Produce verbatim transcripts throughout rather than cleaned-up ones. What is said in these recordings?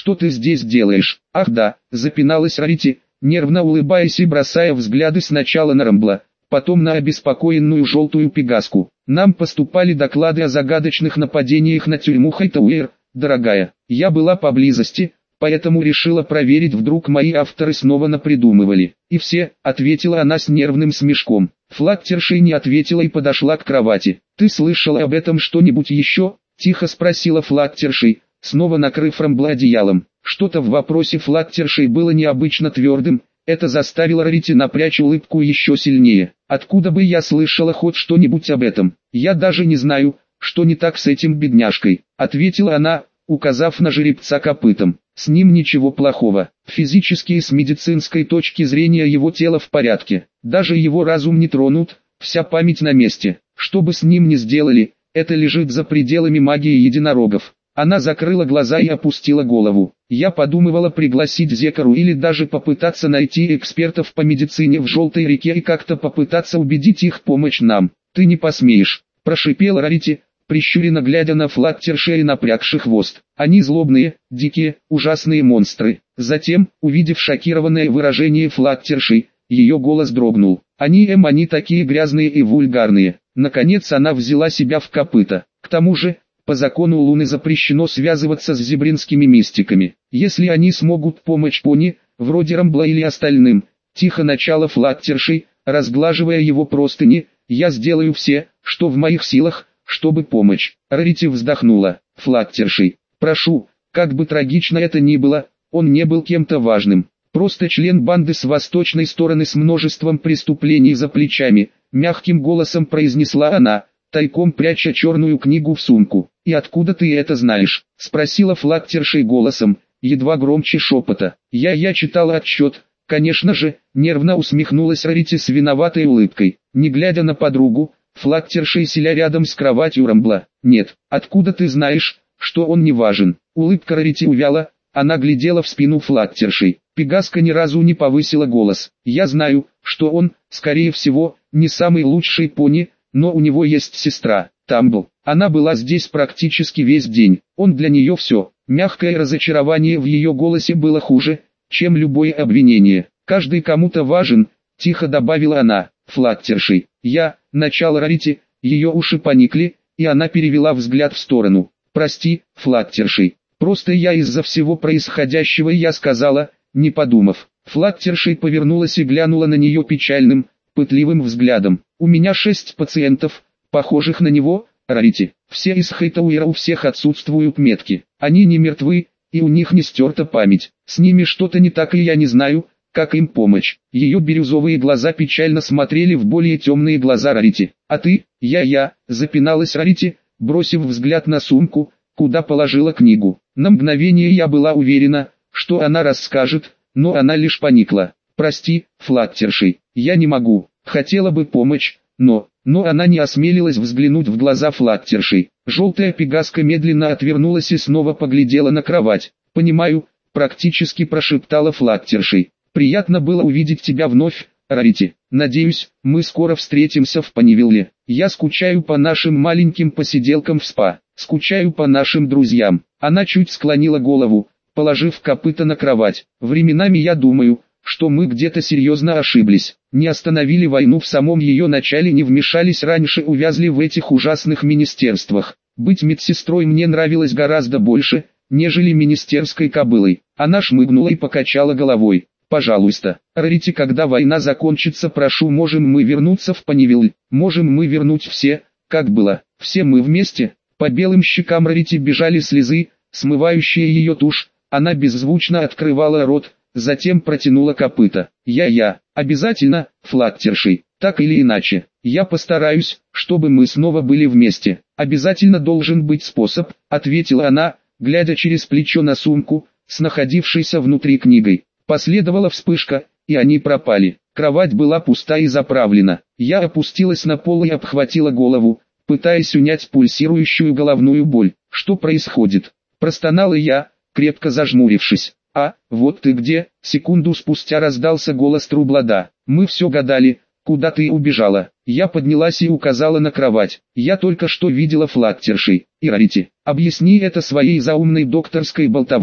что ты здесь делаешь?» «Ах да», запиналась Рарити, нервно улыбаясь и бросая взгляды сначала на Рамбла, потом на обеспокоенную желтую пегаску. «Нам поступали доклады о загадочных нападениях на тюрьму Хайтауэр, дорогая. Я была поблизости, поэтому решила проверить, вдруг мои авторы снова напридумывали. И все», — ответила она с нервным смешком. Флаттерши не ответила и подошла к кровати. «Ты слышала об этом что-нибудь еще?» — тихо спросила Флаттерши, снова накрыв Рамбла одеялом. Что-то в вопросе Флаттерши было необычно твердым, это заставило Рарити напрячь улыбку еще сильнее. «Откуда бы я слышала хоть что-нибудь об этом? Я даже не знаю, что не так с этим бедняжкой», — ответила она, указав на жеребца копытом. «С ним ничего плохого. Физически и с медицинской точки зрения его тело в порядке. Даже его разум не тронут, вся память на месте. Что бы с ним ни сделали, это лежит за пределами магии единорогов». Она закрыла глаза и опустила голову. «Я подумывала пригласить Зекару или даже попытаться найти экспертов по медицине в Желтой реке и как-то попытаться убедить их помочь нам. Ты не посмеешь», — прошипела Рарити, прищуренно глядя на Флаттерши и напрягший хвост. «Они злобные, дикие, ужасные монстры». Затем, увидев шокированное выражение Флаттерши, ее голос дрогнул. «Они эм они такие грязные и вульгарные». Наконец она взяла себя в копыта. К тому же, по закону Луны запрещено связываться с зебринскими мистиками. Если они смогут помочь пони, вроде Рамбла или остальным, тихо начала Флаттерши, разглаживая его простыни, «я сделаю все, что в моих силах, чтобы помочь». Рарити вздохнула. «Флаттерши, прошу, как бы трагично это ни было, он не был кем-то важным. Просто член банды с восточной стороны с множеством преступлений за плечами», мягким голосом произнесла она, тайком пряча черную книгу в сумку. «И откуда ты это знаешь?» — спросила Флаттерши голосом, едва громче шепота. «Я я читала отчет, конечно же», — нервно усмехнулась Рарити с виноватой улыбкой. Не глядя на подругу, Флаттерши села рядом с кроватью Рамбла. «Нет, откуда ты знаешь, что он не важен?» Улыбка Рарити увяла, она глядела в спину Флаттерши. Пегаска ни разу не повысила голос. «Я знаю, что он, скорее всего, не самый лучший пони, но у него есть сестра, Тамбл. Она была здесь практически весь день. Он для нее все». Мягкое разочарование в ее голосе было хуже, чем любое обвинение. «Каждый кому-то важен», — тихо добавила она. «Флаттерши, я», — начала Рарити, ее уши поникли, и она перевела взгляд в сторону. «Прости, Флаттерши, просто я из-за всего происходящего я сказала, не подумав». Флаттерши повернулась и глянула на нее печальным, пытливым взглядом. «У меня шесть пациентов, похожих на него, Рарити. Все из Хайтауэра, у всех отсутствуют метки. Они не мертвы, и у них не стерта память. С ними что-то не так, и я не знаю, как им помочь». Ее бирюзовые глаза печально смотрели в более темные глаза Рарити. «А ты?» «Я-я», запиналась Рарити, бросив взгляд на сумку, куда положила книгу. На мгновение я была уверена, что она расскажет, но она лишь поникла. «Прости, Флаттерши, я не могу, хотела бы помочь, но...» Но она не осмелилась взглянуть в глаза Флаттерши. Желтая пегаска медленно отвернулась и снова поглядела на кровать. «Понимаю», — практически прошептала Флаттерши. «Приятно было увидеть тебя вновь, Рарити. Надеюсь, мы скоро встретимся в Панивилле. Я скучаю по нашим маленьким посиделкам в спа, скучаю по нашим друзьям». Она чуть склонила голову, положив копыта на кровать. «Временами я думаю, что мы где-то серьезно ошиблись, не остановили войну в самом ее начале, не вмешались раньше, увязли в этих ужасных министерствах. Быть медсестрой мне нравилось гораздо больше, нежели министерской кобылой». Она шмыгнула и покачала головой. «Пожалуйста, Рарити, когда война закончится, прошу, можем мы вернуться в Панивилл, можем мы вернуть все, как было, все мы вместе». По белым щекам Рарити бежали слезы, смывающие ее тушь. Она беззвучно открывала рот, затем протянула копыта. «Я-я, обязательно, Флаттерши, так или иначе. Я постараюсь, чтобы мы снова были вместе. Обязательно должен быть способ», — ответила она, глядя через плечо на сумку, с находившейся внутри книгой. Последовала вспышка, и они пропали. Кровать была пуста и заправлена. Я опустилась на пол и обхватила голову, пытаясь унять пульсирующую головную боль. «Что происходит?» — простонала я, крепко зажмурившись. «А, вот ты где!» Секунду спустя раздался голос Трублада. «Мы все гадали, куда ты убежала». Я поднялась и указала на кровать. «Я только что видела Флаттерши и Рарити. Объясни это своей заумной докторской болтовней»,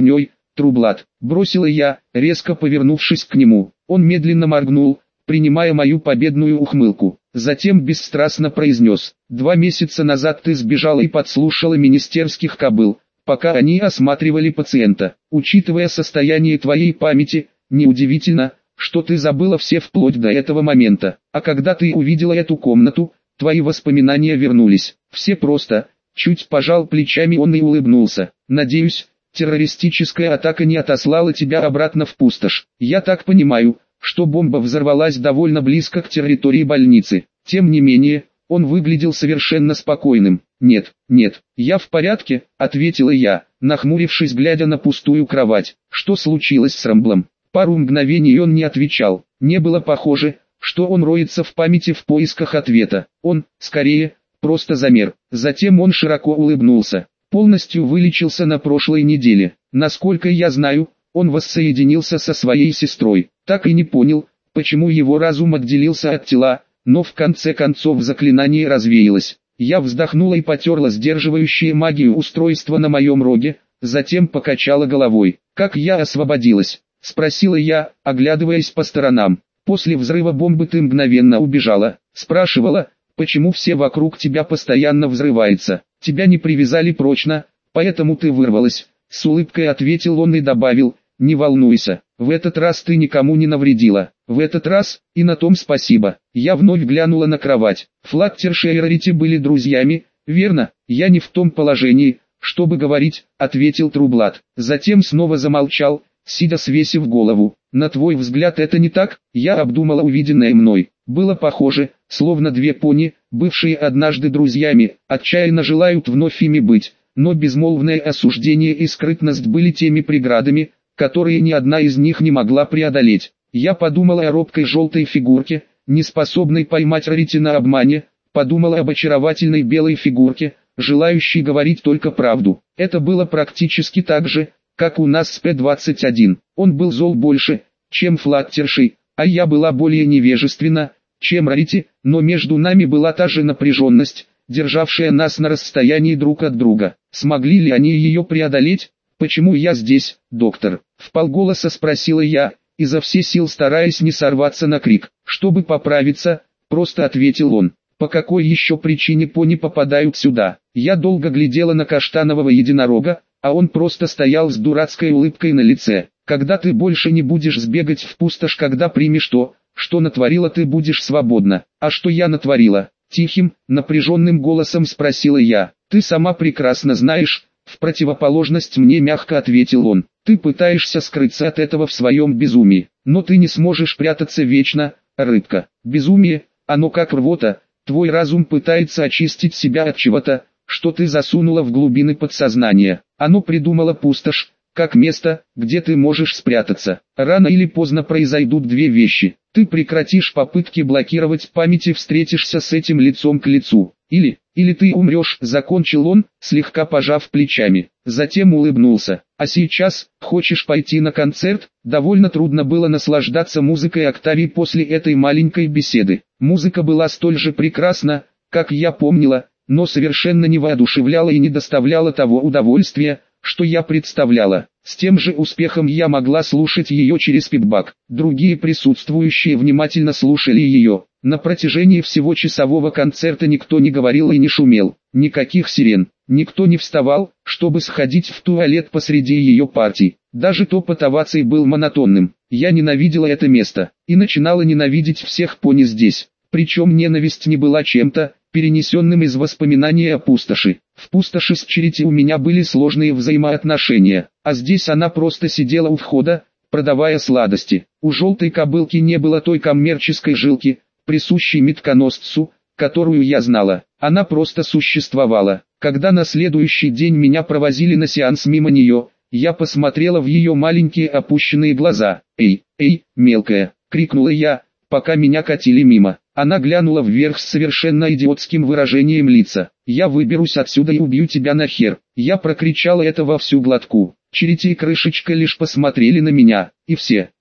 Трублат, бросила я, резко повернувшись к нему. Он медленно моргнул, принимая мою победную ухмылку. Затем бесстрастно произнес: «Два месяца назад ты сбежала и подслушала министерских кобыл, пока они осматривали пациента. Учитывая состояние твоей памяти, неудивительно, что ты забыла все вплоть до этого момента. А когда ты увидела эту комнату, твои воспоминания вернулись. Все просто». Чуть пожал плечами он и улыбнулся. «Надеюсь, террористическая атака не отослала тебя обратно в пустошь. Я так понимаю, что бомба взорвалась довольно близко к территории больницы». Тем не менее, он выглядел совершенно спокойным. «Нет, нет, я в порядке», — ответила я, нахмурившись, глядя на пустую кровать. «Что случилось с Рамблом?» Пару мгновений он не отвечал. Не было похоже, что он роется в памяти в поисках ответа. Он, скорее, просто замер. Затем он широко улыбнулся. «Полностью вылечился на прошлой неделе. Насколько я знаю, он воссоединился со своей сестрой. Так и не понял, почему его разум отделился от тела, но в конце концов заклинание развеялось». Я вздохнула и потерла сдерживающее магию устройство на моем роге, затем покачала головой. «Как я освободилась?» — спросила я, оглядываясь по сторонам. «После взрыва бомбы ты мгновенно убежала. Спрашивала, почему все вокруг тебя постоянно взрывается. Тебя не привязали прочно, поэтому ты вырвалась». С улыбкой ответил он и добавил: «Не волнуйся, в этот раз ты никому не навредила. В этот раз, и на том спасибо». Я вновь глянула на кровать. Флаттерша и Рарити были друзьями, верно? «Я не в том положении, чтобы говорить», — ответил Трублат. Затем снова замолчал, сидя свесив голову. «На твой взгляд это не так?» Я обдумала увиденное мной. Было похоже, словно две пони, бывшие однажды друзьями, отчаянно желают вновь ими быть, но безмолвное осуждение и скрытность были теми преградами, которые ни одна из них не могла преодолеть. Я подумала о робкой желтой фигурке, не способной поймать Рарити на обмане, подумала об очаровательной белой фигурке, желающей говорить только правду. Это было практически так же, как у нас с П двадцать один. Он был зол больше, чем Флаттершей, а я была более невежественна, чем Рарити, но между нами была та же напряженность, державшая нас на расстоянии друг от друга. Смогли ли они ее преодолеть? «Почему я здесь, доктор?» — вполголоса спросила я, изо всех сил стараясь не сорваться на крик. «Чтобы поправиться», — просто ответил он. «По какой еще причине пони попадают сюда?» Я долго глядела на каштанового единорога, а он просто стоял с дурацкой улыбкой на лице. «Когда ты больше не будешь сбегать в пустошь, когда примешь то, что натворила, ты будешь свободна». «А что я натворила?» — тихим, напряженным голосом спросила я. «Ты сама прекрасно знаешь», — в противоположность мне мягко ответил он. «Ты пытаешься скрыться от этого в своем безумии, но ты не сможешь прятаться вечно, рыбка. Безумие, оно как рвота, твой разум пытается очистить себя от чего-то, что ты засунула в глубины подсознания. Оно придумало пустошь, как место, где ты можешь спрятаться. Рано или поздно произойдут две вещи. Ты прекратишь попытки блокировать память и встретишься с этим лицом к лицу. Или, или ты умрешь», — закончил он, слегка пожав плечами. Затем улыбнулся. «А сейчас, хочешь пойти на концерт?» Довольно трудно было наслаждаться музыкой Октавии после этой маленькой беседы. Музыка была столь же прекрасна, как я помнила, но совершенно не воодушевляла и не доставляла того удовольствия, что я представляла. С тем же успехом я могла слушать ее через пипбак. Другие присутствующие внимательно слушали ее. На протяжении всего часового концерта никто не говорил и не шумел. Никаких сирен. Никто не вставал, чтобы сходить в туалет посреди ее партий. Даже топот оваций был монотонным. Я ненавидела это место. И начинала ненавидеть всех пони здесь. Причем ненависть не была чем-то, перенесенным из воспоминаний о пустоши. В пустоши с Черити у меня были сложные взаимоотношения, а здесь она просто сидела у входа, продавая сладости. У желтой кобылки не было той коммерческой жилки, присущей метконосцу, которую я знала. Она просто существовала. Когда на следующий день меня провозили на сеанс мимо нее, я посмотрела в ее маленькие опущенные глаза. «Эй, эй, мелкая!» — крикнула я, пока меня катили мимо. Она глянула вверх с совершенно идиотским выражением лица. «Я выберусь отсюда и убью тебя нахер!» Я прокричала это во всю глотку. Черити и Крышечка лишь посмотрели на меня, и все,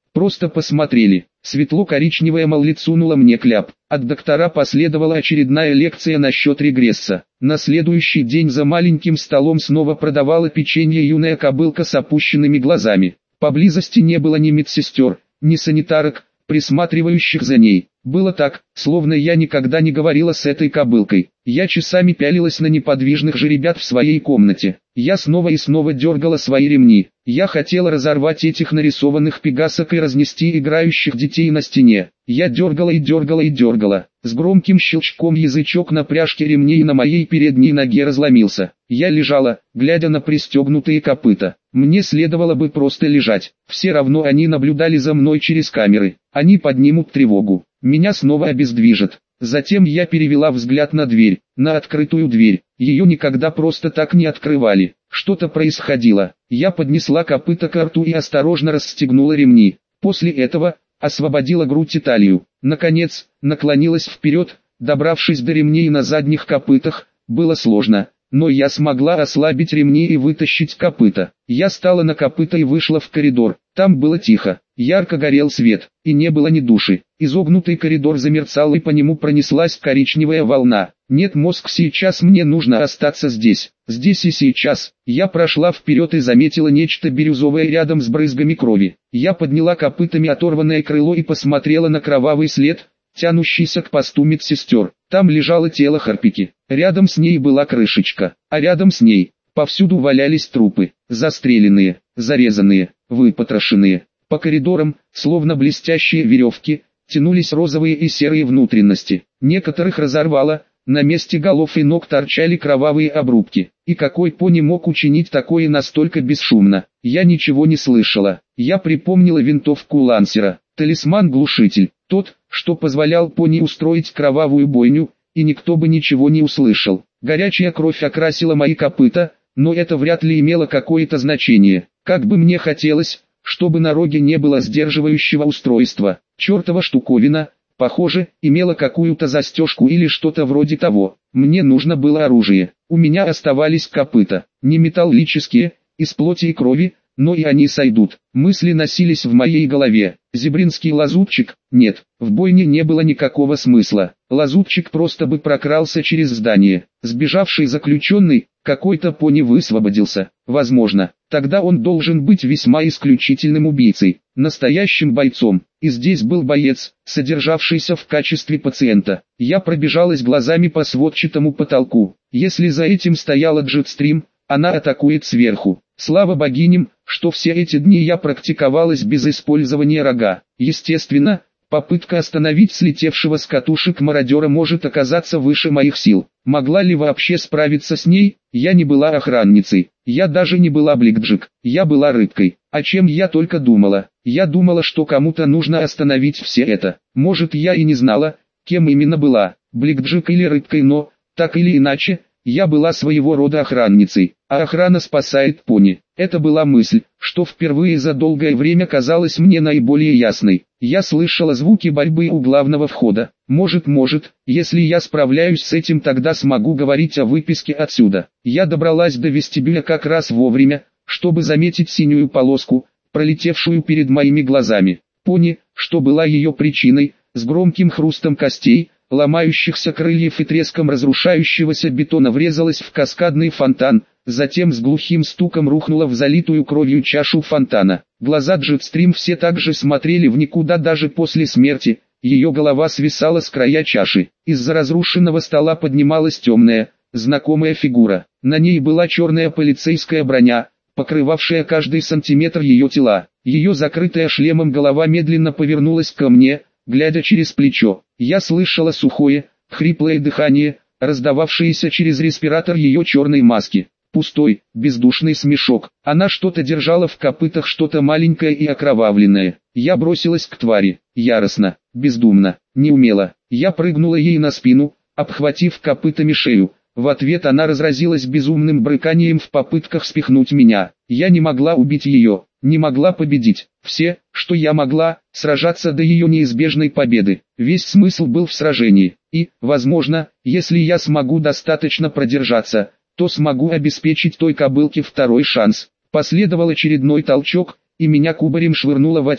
Просто посмотрели. Светло-коричневая молли сунула мне кляп. От доктора последовала очередная лекция насчет регресса. На следующий день за маленьким столом снова продавала печенье юная кобылка с опущенными глазами. Поблизости не было ни медсестер, ни санитарок, присматривающих за ней. Было так, словно я никогда не говорила с этой кобылкой. Я часами пялилась на неподвижных жеребят в своей комнате. Я снова и снова дергала свои ремни. Я хотела разорвать этих нарисованных пегасок и разнести играющих детей на стене. Я дергала и дергала и дергала. С громким щелчком язычок на пряжке ремней на моей передней ноге разломился. Я лежала, глядя на пристегнутые копыта. Мне следовало бы просто лежать. Все равно они наблюдали за мной через камеры. Они поднимут тревогу. Меня снова обездвижат. Затем я перевела взгляд на дверь, на открытую дверь. Ее никогда просто так не открывали. Что-то происходило. Я поднесла копыта к рту и осторожно расстегнула ремни. После этого освободила грудь и талию. Наконец, наклонилась вперед, добравшись до ремней на задних копытах. Было сложно, но я смогла ослабить ремни и вытащить копыта. Я стала на копыта и вышла в коридор. Там было тихо. Ярко горел свет, и не было ни души. Изогнутый коридор замерцал, и по нему пронеслась коричневая волна. Нет, мозг, сейчас мне нужно остаться здесь. Здесь и сейчас. Я прошла вперед и заметила нечто бирюзовое рядом с брызгами крови. Я подняла копытами оторванное крыло и посмотрела на кровавый след, тянущийся к посту медсестер. Там лежало тело Харпики. Рядом с ней была крышечка, а рядом с ней повсюду валялись трупы, застреленные, зарезанные, выпотрошенные. По коридорам, словно блестящие веревки, тянулись розовые и серые внутренности. Некоторых разорвало, на месте голов и ног торчали кровавые обрубки. И какой пони мог учинить такое настолько бесшумно? Я ничего не слышала. Я припомнила винтовку Лансера, талисман-глушитель, тот, что позволял пони устроить кровавую бойню, и никто бы ничего не услышал. Горячая кровь окрасила мои копыта, но это вряд ли имело какое-то значение. Как бы мне хотелось, чтобы на роге не было сдерживающего устройства. Чертова штуковина, похоже, имела какую-то застежку или что-то вроде того. Мне нужно было оружие. У меня оставались копыта, не металлические, из плоти и крови, но и они сойдут. Мысли носились в моей голове. Зебринский лазутчик? Нет, в бойне не было никакого смысла. Лазутчик просто бы прокрался через здание. Сбежавший заключенный, какой-то пони высвободился. Возможно, тогда он должен быть весьма исключительным убийцей, настоящим бойцом. И здесь был боец, содержавшийся в качестве пациента. Я пробежалась глазами по сводчатому потолку. Если за этим стояла Джетстрим, она атакует сверху. Слава богиням, что все эти дни я практиковалась без использования рога. Естественно, попытка остановить слетевшего с катушек мародера может оказаться выше моих сил. Могла ли вообще справиться с ней? Я не была охранницей. Я даже не была Блэкджек. Я была рыбкой. О чем я только думала. Я думала, что кому-то нужно остановить все это. Может, я и не знала, кем именно была, Блэкджек или рыбкой, но, так или иначе, я была своего рода охранницей, а охрана спасает пони. Это была мысль, что впервые за долгое время казалась мне наиболее ясной. Я слышала звуки борьбы у главного входа. Может, может, если я справляюсь с этим, тогда смогу говорить о выписке отсюда. Я добралась до вестибюля как раз вовремя, чтобы заметить синюю полоску, пролетевшую перед моими глазами. Пони, что была ее причиной, с громким хрустом костей, ломающихся крыльев и треском разрушающегося бетона врезалась в каскадный фонтан, затем с глухим стуком рухнула в залитую кровью чашу фонтана. Глаза Джетстрим все так же смотрели в никуда даже после смерти, ее голова свисала с края чаши. Из-за разрушенного стола поднималась темная, знакомая фигура. На ней была черная полицейская броня, покрывавшая каждый сантиметр ее тела. Ее закрытая шлемом голова медленно повернулась ко мне, глядя через плечо. Я слышала сухое, хриплое дыхание, раздававшееся через респиратор ее черной маски. Пустой, бездушный смешок. Она что-то держала в копытах, что-то маленькое и окровавленное. Я бросилась к твари, яростно, бездумно, неумело. Я прыгнула ей на спину, обхватив копытами шею. В ответ она разразилась безумным брыканием в попытках спихнуть меня. Я не могла убить ее, не могла победить. Все, что я могла, сражаться до ее неизбежной победы. Весь смысл был в сражении. И, возможно, если я смогу достаточно продержаться, то смогу обеспечить той кобылке второй шанс. Последовал очередной толчок, и меня кубарем швырнуло во тьму.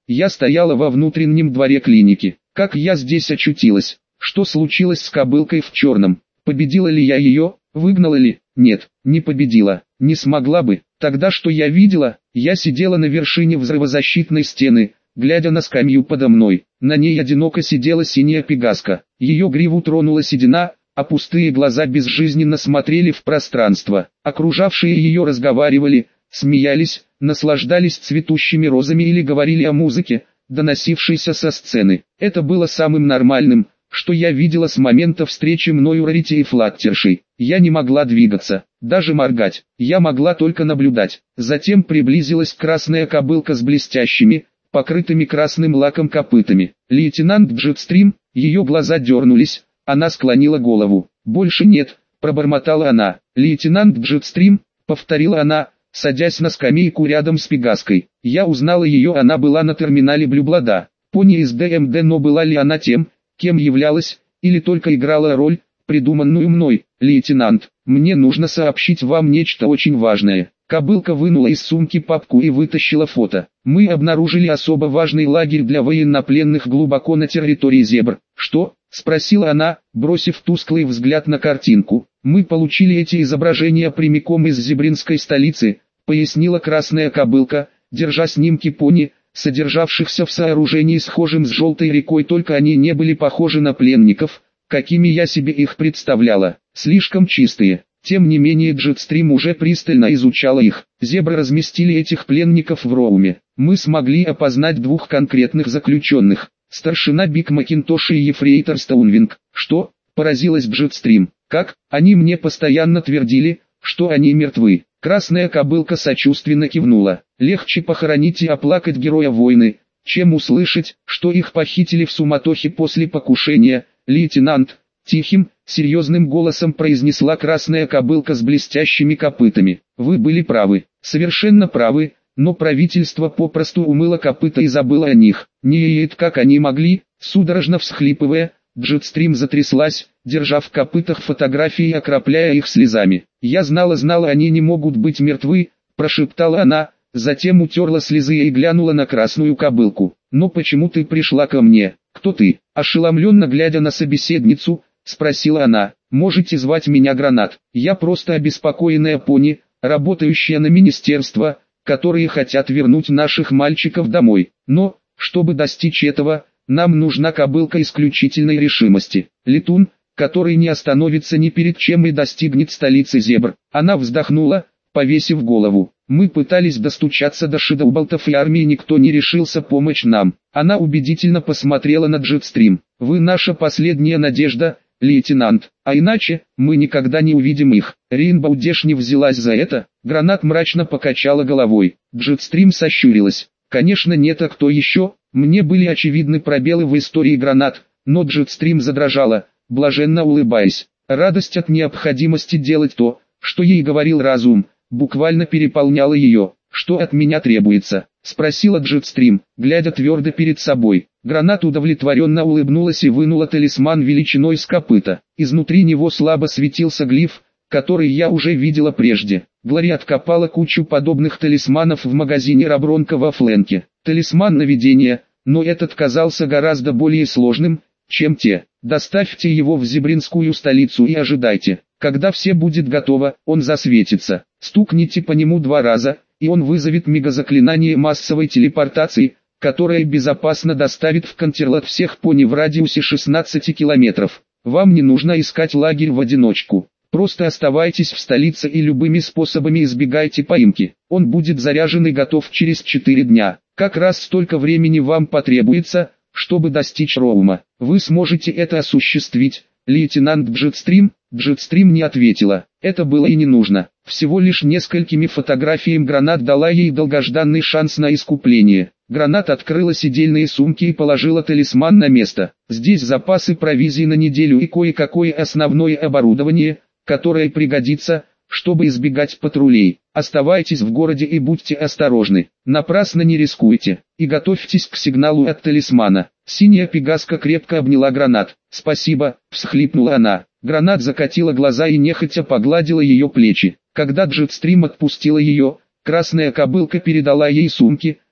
Я стояла во внутреннем дворе клиники. Как я здесь очутилась? Что случилось с кобылкой в черном? Победила ли я ее? Выгнала ли? Нет, не победила. Не смогла бы. Тогда что я видела? Я сидела на вершине взрывозащитной стены, глядя на скамью подо мной. На ней одиноко сидела синяя пегаска. Ее гриву тронула седина, а пустые глаза безжизненно смотрели в пространство. Окружавшие ее разговаривали, смеялись, наслаждались цветущими розами или говорили о музыке, доносившейся со сцены. Это было самым нормальным, что я видела с момента встречи мною Рарити и Флаттершей. Я не могла двигаться, даже моргать, я могла только наблюдать. Затем приблизилась красная кобылка с блестящими, покрытыми красным лаком копытами. Лейтенант Джетстрим, ее глаза дернулись, она склонила голову. «Больше нет», пробормотала она. «Лейтенант Джетстрим», повторила она, садясь на скамейку рядом с пегаской. Я узнала ее, она была на терминале Блюблада. Пони из ДМД, но была ли она тем, кем являлась, или только играла роль, придуманную мной? «Лейтенант, мне нужно сообщить вам нечто очень важное». Кобылка вынула из сумки папку и вытащила фото. «Мы обнаружили особо важный лагерь для военнопленных глубоко на территории Зебр». «Что?» — спросила она, бросив тусклый взгляд на картинку. «Мы получили эти изображения прямиком из зебринской столицы», — пояснила красная кобылка, держа снимки пони, содержавшихся в сооружении схожим с желтой рекой, только они не были похожи на пленников, какими я себе их представляла, слишком чистые. Тем не менее Джетстрим уже пристально изучала их. Зебры разместили этих пленников в Роуме. Мы смогли опознать двух конкретных заключенных, старшина Биг Макинтош и ефрейтор Стоунвинг. «Что?» — поразилась Джетстрим. «Как? Они мне постоянно твердили, что они мертвы». Красная кобылка сочувственно кивнула. «Легче похоронить и оплакать героя войны, чем услышать, что их похитили в суматохе после покушения, лейтенант», — тихим, серьезным голосом произнесла красная кобылка с блестящими копытами. «Вы были правы, совершенно правы, но правительство попросту умыло копыта и забыло о них. Нет, как они могли?» Судорожно всхлипывая, Джетстрим затряслась, держа в копытах фотографии и окропляя их слезами. «Я знала, знала, они не могут быть мертвы», — прошептала она, затем утерла слезы и глянула на красную кобылку. «Но почему ты пришла ко мне? Кто ты?» Ошеломленно глядя на собеседницу, спросила она. «Можете звать меня Гранат. Я просто обеспокоенная пони, работающая на министерство, которые хотят вернуть наших мальчиков домой. Но, чтобы достичь этого, нам нужна кобылка исключительной решимости. Летун, который не остановится ни перед чем и достигнет столицы Зебр». Она вздохнула, повесив голову. «Мы пытались достучаться до Шидоуболтов и армии, никто не решился помочь нам». Она убедительно посмотрела на Джетстрим. «Вы наша последняя надежда, лейтенант, а иначе, мы никогда не увидим их». Рейнбоу Дэш не взялась за это. Гранат мрачно покачала головой. Джетстрим сощурилась. «Конечно нет, а кто еще?» Мне были очевидны пробелы в истории Гранат, но Джетстрим задрожала, блаженно улыбаясь. Радость от необходимости делать то, что ей говорил разум, буквально переполняла ее. «Что от меня требуется?» — спросила Джетстрим, глядя твердо перед собой. Гранат удовлетворенно улыбнулась и вынула талисман величиной с копыта. Изнутри него слабо светился глиф, который я уже видела прежде. Глори откопала кучу подобных талисманов в магазине Рабронка во Фленке. Талисман наведения, но этот казался гораздо более сложным, чем те. Доставьте его в зебринскую столицу и ожидайте. Когда все будет готово, он засветится. Стукните по нему два раза, и он вызовет мегазаклинание массовой телепортации, которое безопасно доставит в Контерлат всех пони в радиусе шестнадцати километров. Вам не нужно искать лагерь в одиночку. Просто оставайтесь в столице и любыми способами избегайте поимки. Он будет заряжен и готов через четыре дня. Как раз столько времени вам потребуется, чтобы достичь Роума. Вы сможете это осуществить, лейтенант Джетстрим?» Джетстрим не ответила. Это было и не нужно. Всего лишь несколькими фотографиями Гранат дала ей долгожданный шанс на искупление. Гранат открыла сидельные сумки и положила талисман на место. Здесь запасы провизии на неделю и кое-какое основное оборудование, которое пригодится, чтобы избегать патрулей. Оставайтесь в городе и будьте осторожны. Напрасно не рискуйте. И готовьтесь к сигналу от талисмана. Синяя пегаска крепко обняла Гранат. «Спасибо», — всхлипнула она. Гранат закатила глаза и нехотя погладила ее плечи. Когда Джетстрим отпустила ее, красная кобылка передала ей сумки,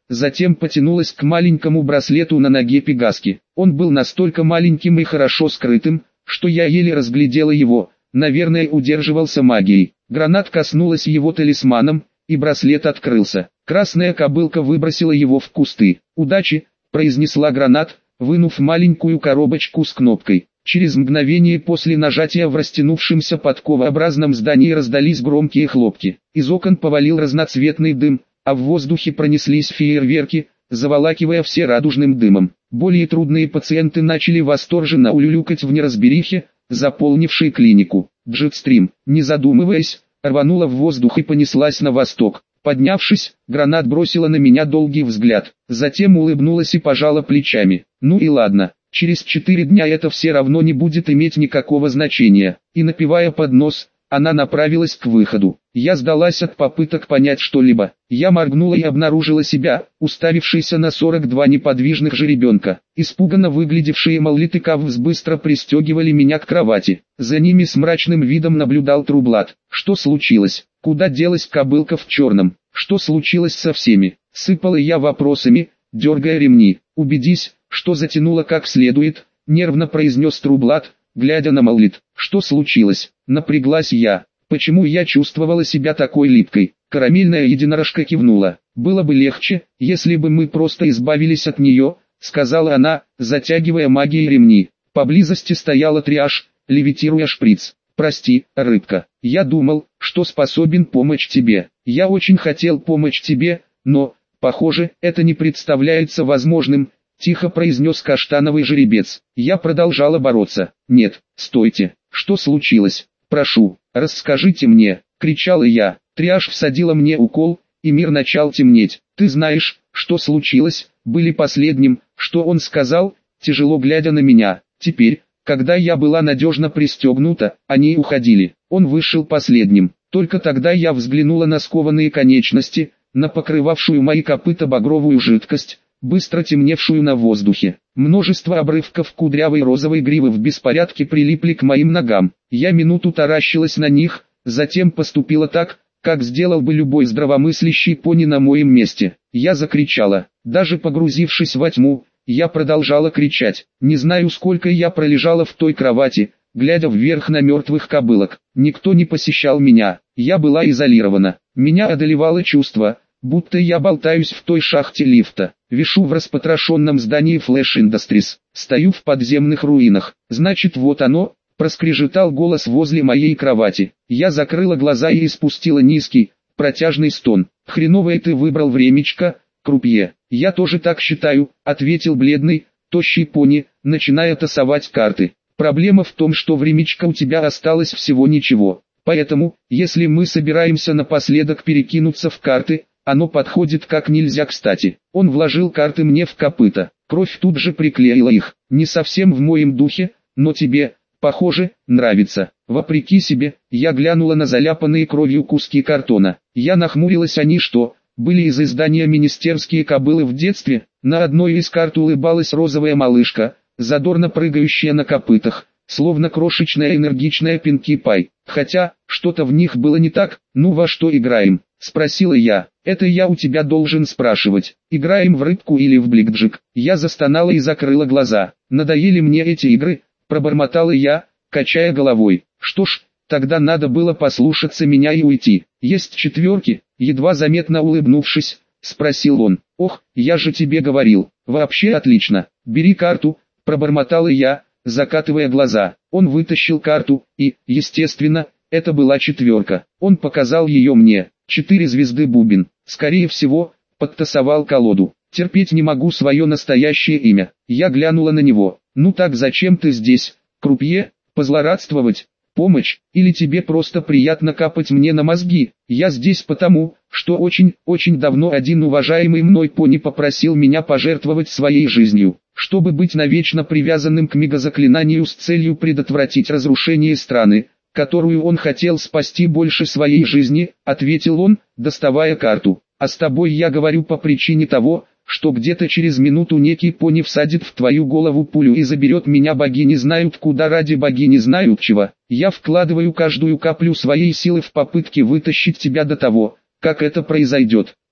затем потянулась к маленькому браслету на ноге Пегаски. Он был настолько маленьким и хорошо скрытым, что я еле разглядела его, наверное удерживался магией. Гранат коснулась его талисманом, и браслет открылся. Красная кобылка выбросила его в кусты. «Удачи!» – произнесла Гранат, вынув маленькую коробочку с кнопкой. Через мгновение после нажатия в растянувшемся подковообразном здании раздались громкие хлопки. Из окон повалил разноцветный дым, а в воздухе пронеслись фейерверки, заволакивая все радужным дымом. Более трудные пациенты начали восторженно улюлюкать в неразберихе, заполнившей клинику. Джетстрим, не задумываясь, рванула в воздух и понеслась на восток. Поднявшись, Гранат бросила на меня долгий взгляд, затем улыбнулась и пожала плечами. «Ну и ладно, через четыре дня это все равно не будет иметь никакого значения». И напевая под нос, она направилась к выходу. Я сдалась от попыток понять что-либо. Я моргнула и обнаружила себя, уставившейся на сорок два неподвижных жеребенка. Испуганно выглядевшие Маллитыкавс быстро пристегивали меня к кровати. За ними с мрачным видом наблюдал Трублат. Что случилось? Куда делась кобылка в черном? Что случилось со всеми? Сыпала я вопросами, дергая ремни. «Убедись, что затянуло как следует», — нервно произнес Трублат, глядя на Маллит. «Что случилось?» — напряглась я. «Почему я чувствовала себя такой липкой?» Карамельная единорожка кивнула. «Было бы легче, если бы мы просто избавились от нее», — сказала она, затягивая магией ремни. Поблизости стояла Триаш, левитируя шприц. «Прости, рыбка, я думал, что способен помочь тебе. Я очень хотел помочь тебе, но, похоже, это не представляется возможным», — тихо произнес каштановый жеребец. Я продолжала бороться. «Нет, стойте, что случилось? Прошу, расскажите мне», — кричала я. Триаш всадила мне укол, и мир начал темнеть. «Ты знаешь, что случилось?» были последним, что он сказал, тяжело глядя на меня. Теперь, когда я была надежно пристегнута, они уходили. Он вышел последним. Только тогда я взглянула на скованные конечности, на покрывавшую мои копыта багровую жидкость, быстро темневшую на воздухе. Множество обрывков кудрявой розовой гривы в беспорядке прилипли к моим ногам. Я минуту таращилась на них, затем поступила так, как сделал бы любой здравомыслящий пони на моем месте. Я закричала. Даже погрузившись во тьму, я продолжала кричать. Не знаю, сколько я пролежала в той кровати, глядя вверх на мертвых кобылок. Никто не посещал меня. Я была изолирована. Меня одолевало чувство, будто я болтаюсь в той шахте лифта. Вишу в распотрошенном здании Flash Industries. Стою в подземных руинах. Значит, вот оно, проскрежетал голос возле моей кровати. Я закрыла глаза и испустила низкий, протяжный стон. «Хреновое ты выбрал времечко, крупье». «Я тоже так считаю», — ответил бледный, тощий пони, начиная тасовать карты. «Проблема в том, что времечко у тебя осталось всего ничего. Поэтому, если мы собираемся напоследок перекинуться в карты, оно подходит как нельзя кстати». Он вложил карты мне в копыта. Кровь тут же приклеила их. «Не совсем в моем духе, но тебе, похоже, нравится». Вопреки себе, я глянула на заляпанные кровью куски картона. Я нахмурилась. Они что, были из издания «Министерские кобылы» в детстве? На одной из карт улыбалась розовая малышка, задорно прыгающая на копытах, словно крошечная энергичная Пинки Пай. Хотя, что-то в них было не так. «Ну во что играем?» — спросила я. «Это я у тебя должен спрашивать. Играем в рыбку или в бликджик?» Я застонала и закрыла глаза. «Надоели мне эти игры», — пробормотала я, качая головой. «Что ж, тогда надо было послушаться меня и уйти. Есть четверки?» Едва заметно улыбнувшись, спросил он. «Ох, я же тебе говорил. Вообще отлично. Бери карту», — пробормотала я, закатывая глаза. Он вытащил карту, и, естественно, это была четверка. Он показал ее мне. Четыре звезды бубен. Скорее всего, подтасовал колоду. «Терпеть не могу свое настоящее имя». Я глянула на него. «Ну так зачем ты здесь, крупье? Позлорадствовать? Помощь? Или тебе просто приятно капать мне на мозги?» «Я здесь потому, что очень, очень давно один уважаемый мной пони попросил меня пожертвовать своей жизнью, чтобы быть навечно привязанным к мегазаклинанию с целью предотвратить разрушение страны, которую он хотел спасти больше своей жизни», — ответил он, доставая карту. «А с тобой я говорю по причине того, что где-то через минуту некий пони всадит в твою голову пулю и заберет меня. Богини знают куда, ради богини знают чего. Я вкладываю каждую каплю своей силы в попытке вытащить тебя до того, как это произойдет.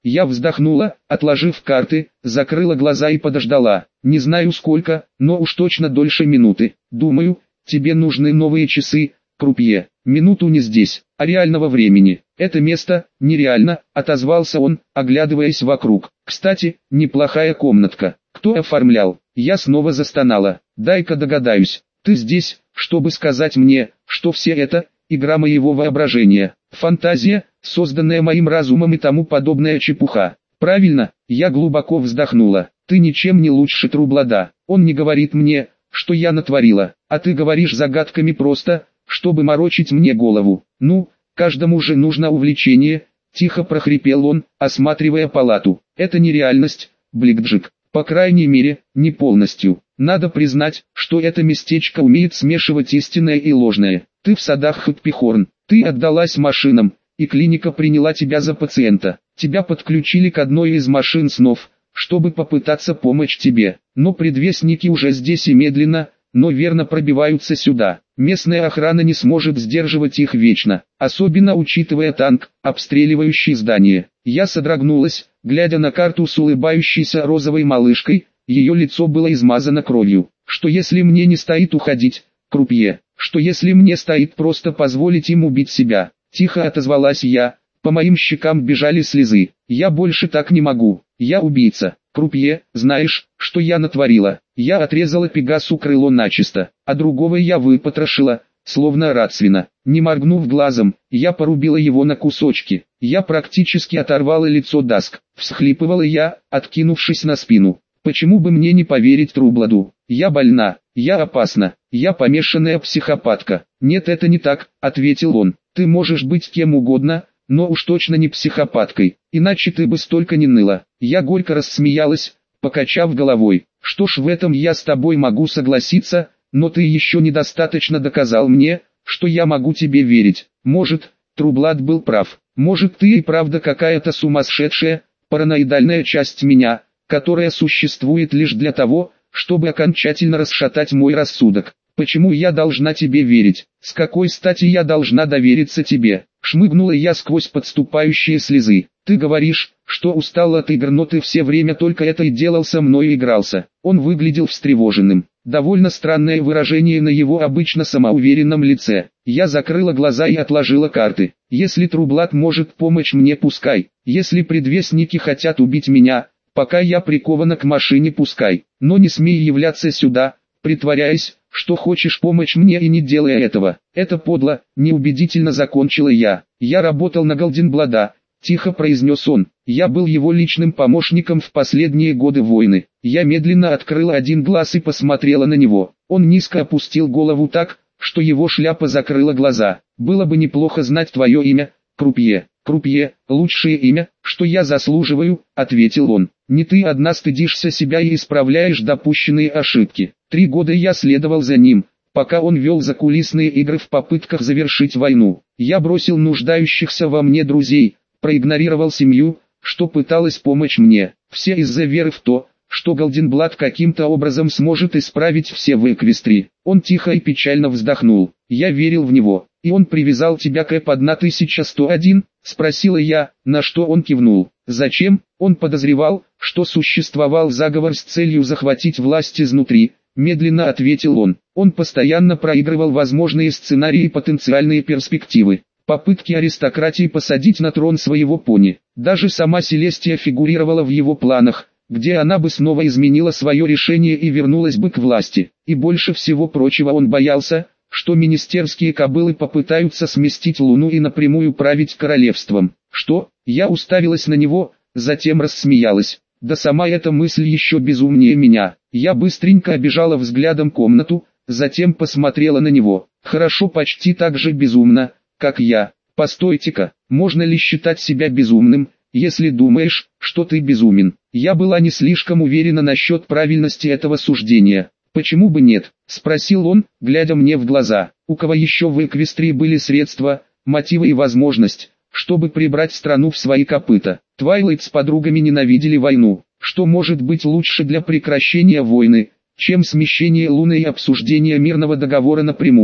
Я вздохнула, отложив карты, закрыла глаза и подождала. Не знаю сколько, но уж точно дольше минуты. Думаю, тебе нужны новые часы, крупье. Минуту не здесь, а реального времени. Это место нереально, отозвался он, оглядываясь вокруг. Кстати, неплохая комнатка. Кто оформлял? Я снова застонала. Дай-ка догадаюсь. Ты здесь, чтобы сказать мне, что все это игра моего воображения, фантазия, созданная моим разумом и тому подобная чепуха. Правильно, я глубоко вздохнула. Ты ничем не лучше Трублада. Он не говорит мне, что я натворила, а ты говоришь загадками просто, чтобы морочить мне голову. Ну, каждому же нужно увлечение, тихо прохрипел он, осматривая палату. Это не реальность, Бликджик. По крайней мере, не полностью. Надо признать, что это местечко умеет смешивать истинное и ложное. Ты в садах Хатпихорн, ты отдалась машинам, и клиника приняла тебя за пациента. Тебя подключили к одной из машин снов, чтобы попытаться помочь тебе. Но предвестники уже здесь и медленно, но верно пробиваются сюда. Местная охрана не сможет сдерживать их вечно, особенно учитывая танк, обстреливающий здание. Я содрогнулась, глядя на карту с улыбающейся розовой малышкой, ее лицо было измазано кровью. Что если мне не стоит уходить, крупье? Что если мне стоит просто позволить им убить себя? Тихо отозвалась я, по моим щекам бежали слезы. Я больше так не могу, я убийца. Крупье, знаешь, что я натворила? Я отрезала Пегасу крыло начисто, а другого я выпотрошила, словно рацвина. Не моргнув глазом, я порубила его на кусочки. Я практически оторвала лицо Даск. Всхлипывала я, откинувшись на спину. Почему бы мне не поверить Трубладу? Я больна, я опасна, я помешанная психопатка. Нет, это не так, ответил он. Ты можешь быть кем угодно, но уж точно не психопаткой, иначе ты бы столько не ныла. Я горько рассмеялась, покачав головой. Что ж, в этом я с тобой могу согласиться, но ты еще недостаточно доказал мне, что я могу тебе верить. Может, Трублад был прав, может ты и правда какая-то сумасшедшая, параноидальная часть меня, которая существует лишь для того, чтобы окончательно расшатать мой рассудок. Почему я должна тебе верить? С какой стати я должна довериться тебе? Шмыгнула я сквозь подступающие слезы. Ты говоришь, что устал от игр, но ты все время только это и делал со мной и игрался. Он выглядел встревоженным. Довольно странное выражение на его обычно самоуверенном лице. Я закрыла глаза и отложила карты. Если Трублад может помочь мне, пускай. Если предвестники хотят убить меня, пока я прикована к машине, пускай. Но не смей являться сюда, притворяясь, что хочешь помочь мне, и не делая этого. Это подло, неубедительно закончила я. Я работал на Голденблада, тихо произнес он. Я был его личным помощником в последние годы войны. Я медленно открыла один глаз и посмотрела на него. Он низко опустил голову так, что его шляпа закрыла глаза. Было бы неплохо знать твое имя, Крупье. Крупье, лучшее имя, что я заслуживаю, ответил он. Не ты одна стыдишься себя и исправляешь допущенные ошибки. Три года я следовал за ним, пока он вел закулисные игры в попытках завершить войну. Я бросил нуждающихся во мне друзей, проигнорировал семью, что пыталась помочь мне. Все из-за веры в то, что Голденблад каким-то образом сможет исправить все в Эквестрии. Он тихо и печально вздохнул. Я верил в него. И он привязал тебя к Эп тысяча сто один? Спросила я, на что он кивнул. Зачем? Он подозревал, что существовал заговор с целью захватить власть изнутри. Медленно ответил он. Он постоянно проигрывал возможные сценарии и потенциальные перспективы. Попытки аристократии посадить на трон своего пони. Даже сама Селестия фигурировала в его планах, где она бы снова изменила свое решение и вернулась бы к власти. И больше всего прочего он боялся, что министерские кобылы попытаются сместить Луну и напрямую править королевством. Что? Я уставилась на него, затем рассмеялась. Да сама эта мысль еще безумнее меня. Я быстренько обежала взглядом комнату, затем посмотрела на него. Хорошо, почти так же безумно, как я. Постойте-ка, можно ли считать себя безумным, если думаешь, что ты безумен? Я была не слишком уверена насчет правильности этого суждения. «Почему бы нет?» – спросил он, глядя мне в глаза. «У кого еще в Эквестрии были средства, мотивы и возможность, чтобы прибрать страну в свои копыта? Твайлайт с подругами ненавидели войну. Что может быть лучше для прекращения войны, чем смещение Луны и обсуждение мирного договора напрямую?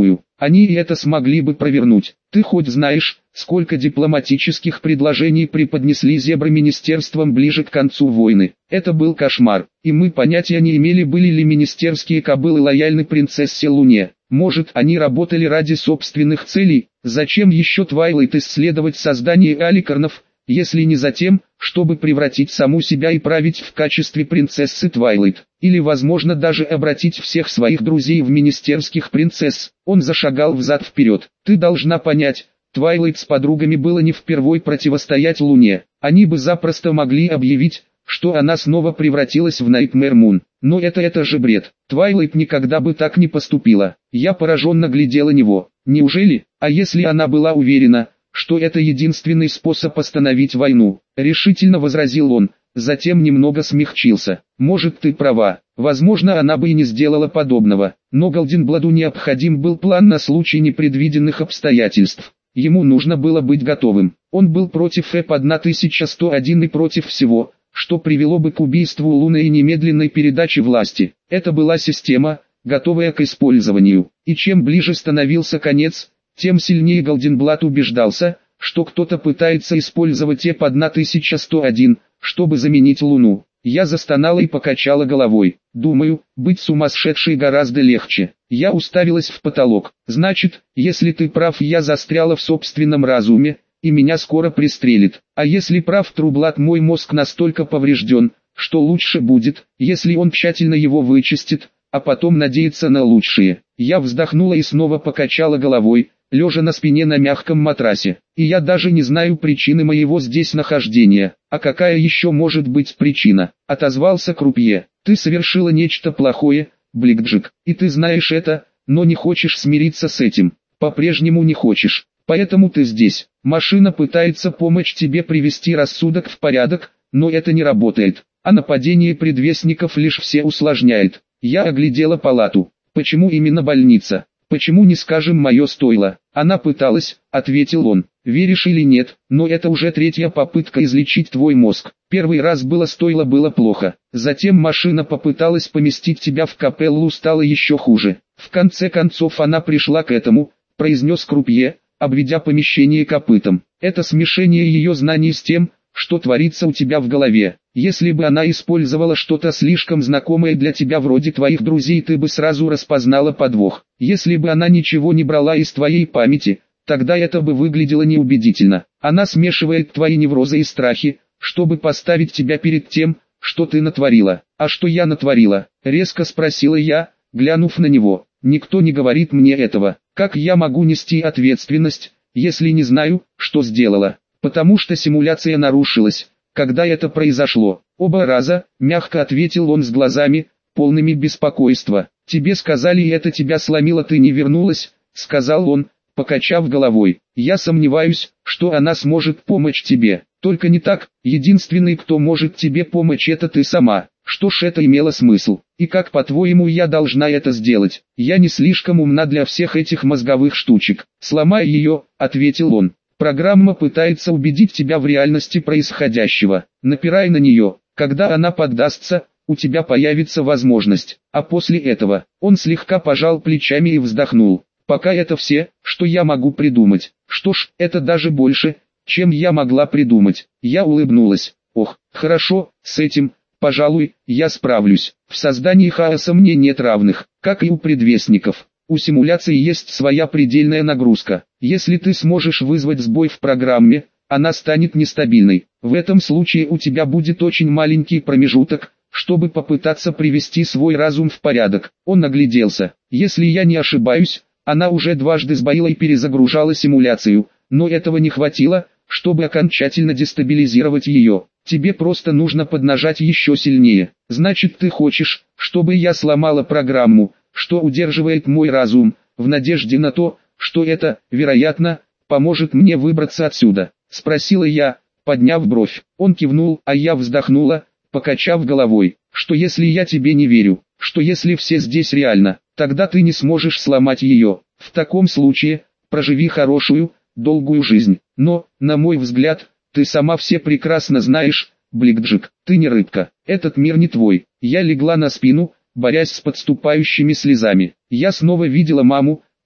они и это смогли бы провернуть. Ты хоть знаешь, сколько дипломатических предложений преподнесли зебры министерствам ближе к концу войны? Это был кошмар, и мы понятия не имели, были ли министерские кобылы лояльны принцессе Луне. Может, они работали ради собственных целей? Зачем еще Твайлайт исследовать создание аликарнов, если не за тем, чтобы превратить саму себя и править в качестве принцессы Твайлайт, или возможно даже обратить всех своих друзей в министерских принцесс? Он зашагал взад-вперед. Ты должна понять, Твайлайт с подругами было не впервой противостоять Луне. Они бы запросто могли объявить, что она снова превратилась в Найтмэр Мун. Но это это же бред. Твайлайт никогда бы так не поступила. Я пораженно глядела на него. Неужели? А если она была уверена, что это единственный способ остановить войну? Решительно возразил он, затем немного смягчился. Может, ты права, возможно, она бы и не сделала подобного, но Голденбладу необходим был план на случай непредвиденных обстоятельств. Ему нужно было быть готовым. Он был против ЭП тысяча сто один и против всего, что привело бы к убийству Луны и немедленной передаче власти. Это была система, готовая к использованию, и чем ближе становился конец, тем сильнее Голденблат убеждался, что кто-то пытается использовать ЭП тысяча сто один, чтобы заменить Луну. Я застонала и покачала головой. Думаю, быть сумасшедшей гораздо легче. Я уставилась в потолок. Значит, если ты прав, я застряла в собственном разуме, и меня скоро пристрелит. А если прав Трублат, мой мозг настолько поврежден, что лучше будет, если он тщательно его вычистит, а потом надеяться на лучшее. Я вздохнула и снова покачала головой, лежа на спине на мягком матрасе. И я даже не знаю причины моего здесь нахождения. А какая еще может быть причина? Отозвался крупье. Ты совершила нечто плохое, Бликджик, и ты знаешь это, но не хочешь смириться с этим. По-прежнему не хочешь. Поэтому ты здесь. Машина пытается помочь тебе привести рассудок в порядок, но это не работает. А нападение предвестников лишь все усложняет. Я оглядела палату. Почему именно больница? Почему не скажем мое стойло? Она пыталась, ответил он. Веришь или нет, но это уже третья попытка излечить твой мозг. Первый раз было стойло, было плохо. Затем машина попыталась поместить тебя в капеллу, стало еще хуже. В конце концов она пришла к этому, произнес крупье, обведя помещение копытом. Это смешение ее знаний с тем, что творится у тебя в голове. Если бы она использовала что-то слишком знакомое для тебя вроде твоих друзей, ты бы сразу распознала подвох. Если бы она ничего не брала из твоей памяти, тогда это бы выглядело неубедительно. Она смешивает твои неврозы и страхи, чтобы поставить тебя перед тем, что ты натворила. А что я натворила? Резко спросила я, глянув на него. Никто не говорит мне этого. Как я могу нести ответственность, если не знаю, что сделала? Потому что симуляция нарушилась, когда это произошло. Оба раза, мягко ответил он с глазами, полными беспокойства. Тебе сказали, и это тебя сломило, ты не вернулась, сказал он, покачав головой. Я сомневаюсь, что она сможет помочь тебе. Только не так, единственный, кто может тебе помочь, это ты сама. Что ж, это имело смысл. И как, по-твоему, я должна это сделать? Я не слишком умна для всех этих мозговых штучек. Сломай ее, ответил он. Программа пытается убедить тебя в реальности происходящего. Напирай на нее. Когда она поддастся, у тебя появится возможность. А после этого, он слегка пожал плечами и вздохнул. Пока это все, что я могу придумать. Что ж, это даже больше, чем я могла придумать. Я улыбнулась. Ох, хорошо, с этим, пожалуй, я справлюсь. В создании хаоса мне нет равных, как и у предвестников. У симуляции есть своя предельная нагрузка. Если ты сможешь вызвать сбой в программе, она станет нестабильной. В этом случае у тебя будет очень маленький промежуток, чтобы попытаться привести свой разум в порядок. Он огляделся. Если я не ошибаюсь, она уже дважды сбоила и перезагружала симуляцию, но этого не хватило, чтобы окончательно дестабилизировать ее. Тебе просто нужно поднажать еще сильнее. Значит, ты хочешь, чтобы я сломала программу, что удерживает мой разум, в надежде на то, что это, вероятно, поможет мне выбраться отсюда? Спросила я, подняв бровь. Он кивнул, а я вздохнула, покачав головой. Что если я тебе не верю? Что если все здесь реально? Тогда ты не сможешь сломать ее. В таком случае, проживи хорошую, долгую жизнь. Но, на мой взгляд, ты сама все прекрасно знаешь, Бликджик, ты не рыбка. Этот мир не твой. Я легла на спину, борясь с подступающими слезами. Я снова видела маму,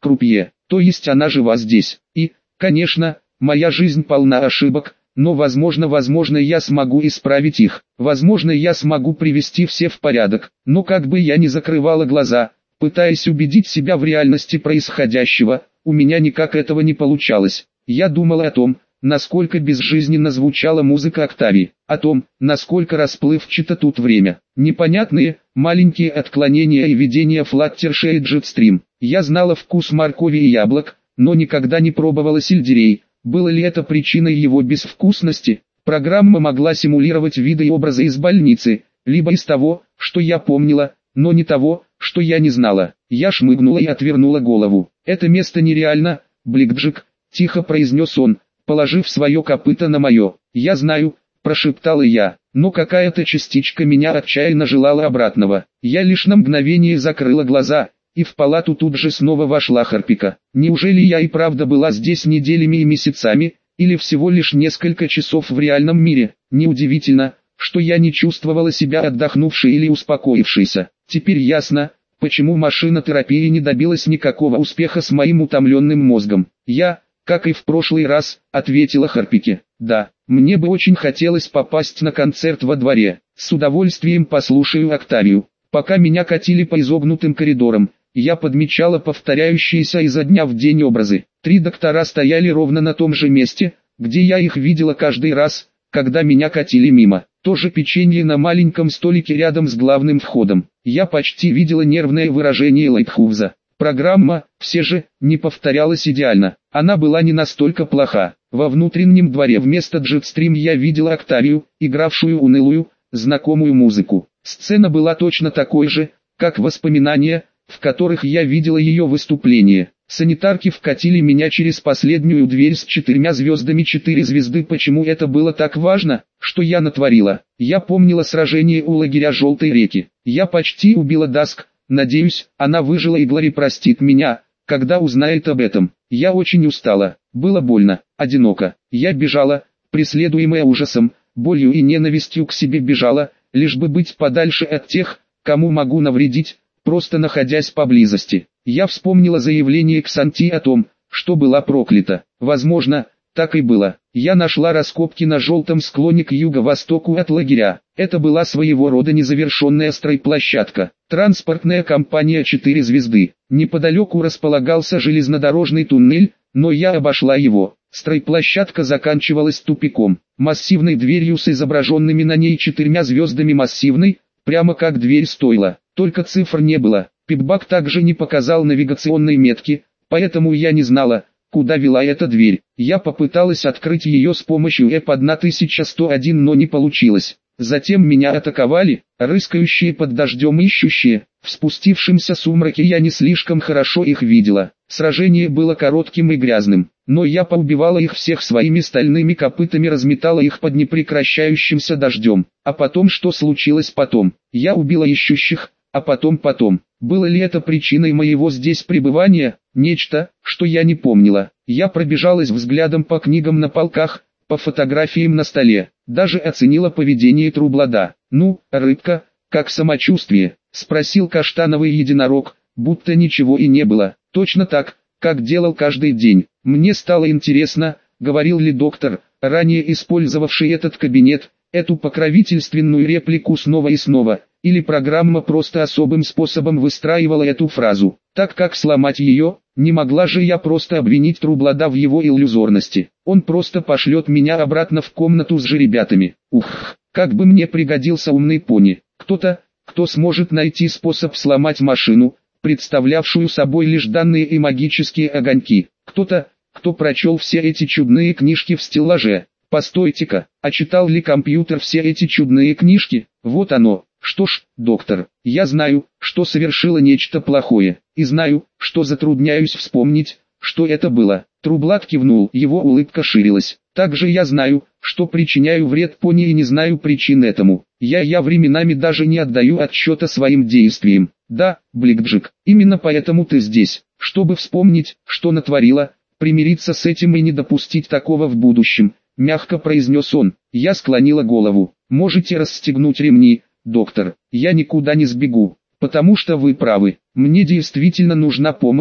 крупье, то есть она жива здесь. И, конечно, моя жизнь полна ошибок, но возможно, возможно я смогу исправить их, возможно я смогу привести все в порядок, но как бы я ни закрывала глаза, пытаясь убедить себя в реальности происходящего, у меня никак этого не получалось. Я думала о том, насколько безжизненно звучала музыка Октавии, о том, насколько расплывчато тут время, непонятные, маленькие отклонения и видения Fluttershy и Jetstream. Я знала вкус моркови и яблок, но никогда не пробовала сельдерей. Было ли это причиной его безвкусности? Программа могла симулировать виды и образы из больницы, либо из того, что я помнила, но не того, что я не знала. Я шмыгнула и отвернула голову. «Это место нереально, Бликджик», — тихо произнес он, положив свое копыто на мое. «Я знаю», — прошептала я, но какая-то частичка меня отчаянно желала обратного. Я лишь на мгновение закрыла глаза, и в палату тут же снова вошла Харпика. Неужели я и правда была здесь неделями и месяцами, или всего лишь несколько часов в реальном мире? Неудивительно, что я не чувствовала себя отдохнувшей или успокоившейся. Теперь ясно, почему машина терапии не добилась никакого успеха с моим утомленным мозгом. Я, как и в прошлый раз, ответила Харпике. «Да, мне бы очень хотелось попасть на концерт во дворе. С удовольствием послушаю Октавию». Пока меня катили по изогнутым коридорам, я подмечала повторяющиеся изо дня в день образы. Три доктора стояли ровно на том же месте, где я их видела каждый раз, когда меня катили мимо. То же печенье на маленьком столике рядом с главным входом. Я почти видела нервное выражение Лайтхуза. Программа, все же, не повторялась идеально. Она была не настолько плоха. Во внутреннем дворе вместо Jetstream я видела Октавию, игравшую унылую, знакомую музыку. Сцена была точно такой же, как воспоминания, в которых я видела ее выступление. Санитарки вкатили меня через последнюю дверь с четырьмя звездами четыре звезды. Почему это было так важно? Что я натворила? Я помнила сражение у лагеря Желтой реки. Я почти убила Даск. Надеюсь, она выжила и Глори простит меня, когда узнает об этом. Я очень устала. Было больно, одиноко. Я бежала, преследуемая ужасом, болью и ненавистью к себе бежала, лишь бы быть подальше от тех, кому могу навредить, просто находясь поблизости. Я вспомнила заявление Ксанти о том, что была проклята. Возможно, так и было. Я нашла раскопки на желтом склоне к юго-востоку от лагеря. Это была своего рода незавершенная стройплощадка. Транспортная компания четыре звезды. Неподалеку располагался железнодорожный туннель, но я обошла его. Стройплощадка заканчивалась тупиком, массивной дверью с изображенными на ней четырьмя звездами массивной, прямо как дверь стойла, только цифр не было. Пипбак также не показал навигационной метки, поэтому я не знала, куда вела эта дверь. Я попыталась открыть ее с помощью Эп тысяча сто один, но не получилось. Затем меня атаковали, рыскающие под дождем ищущие. В спустившемся сумраке я не слишком хорошо их видела. Сражение было коротким и грязным, но я поубивала их всех своими стальными копытами, разметала их под непрекращающимся дождем. А потом что случилось потом? Я убила ищущих, а потом потом. Было ли это причиной моего здесь пребывания? Нечто, что я не помнила. Я пробежалась взглядом по книгам на полках, по фотографиям на столе, даже оценила поведение Трублада. «Ну, рыбка, как самочувствие?» — спросил каштановый единорог, будто ничего и не было. «Точно так, как делал каждый день. Мне стало интересно, говорил ли доктор, ранее использовавший этот кабинет, эту покровительственную реплику снова и снова, или программа просто особым способом выстраивала эту фразу. Так как сломать ее, не могла же я просто обвинить Трублада в его иллюзорности. Он просто пошлет меня обратно в комнату с жеребятами. Ух, как бы мне пригодился умный пони. Кто-то, кто сможет найти способ сломать машину, представлявшую собой лишь данные и магические огоньки. Кто-то, кто прочел все эти чудные книжки в стеллаже. Постойте-ка, а читал ли компьютер все эти чудные книжки? Вот оно. Что ж, доктор, я знаю, что совершила нечто плохое, и знаю, что затрудняюсь вспомнить, что это было. Трублад кивнул, его улыбка ширилась. Также я знаю, что причиняю вред пони и не знаю причин этому. Я я временами даже не отдаю отсчета своим действиям. Да, Бликджик, именно поэтому ты здесь, чтобы вспомнить, что натворила, примириться с этим и не допустить такого в будущем, мягко произнес он. Я склонила голову. Можете расстегнуть ремни, доктор, я никуда не сбегу, потому что вы правы, мне действительно нужна помощь,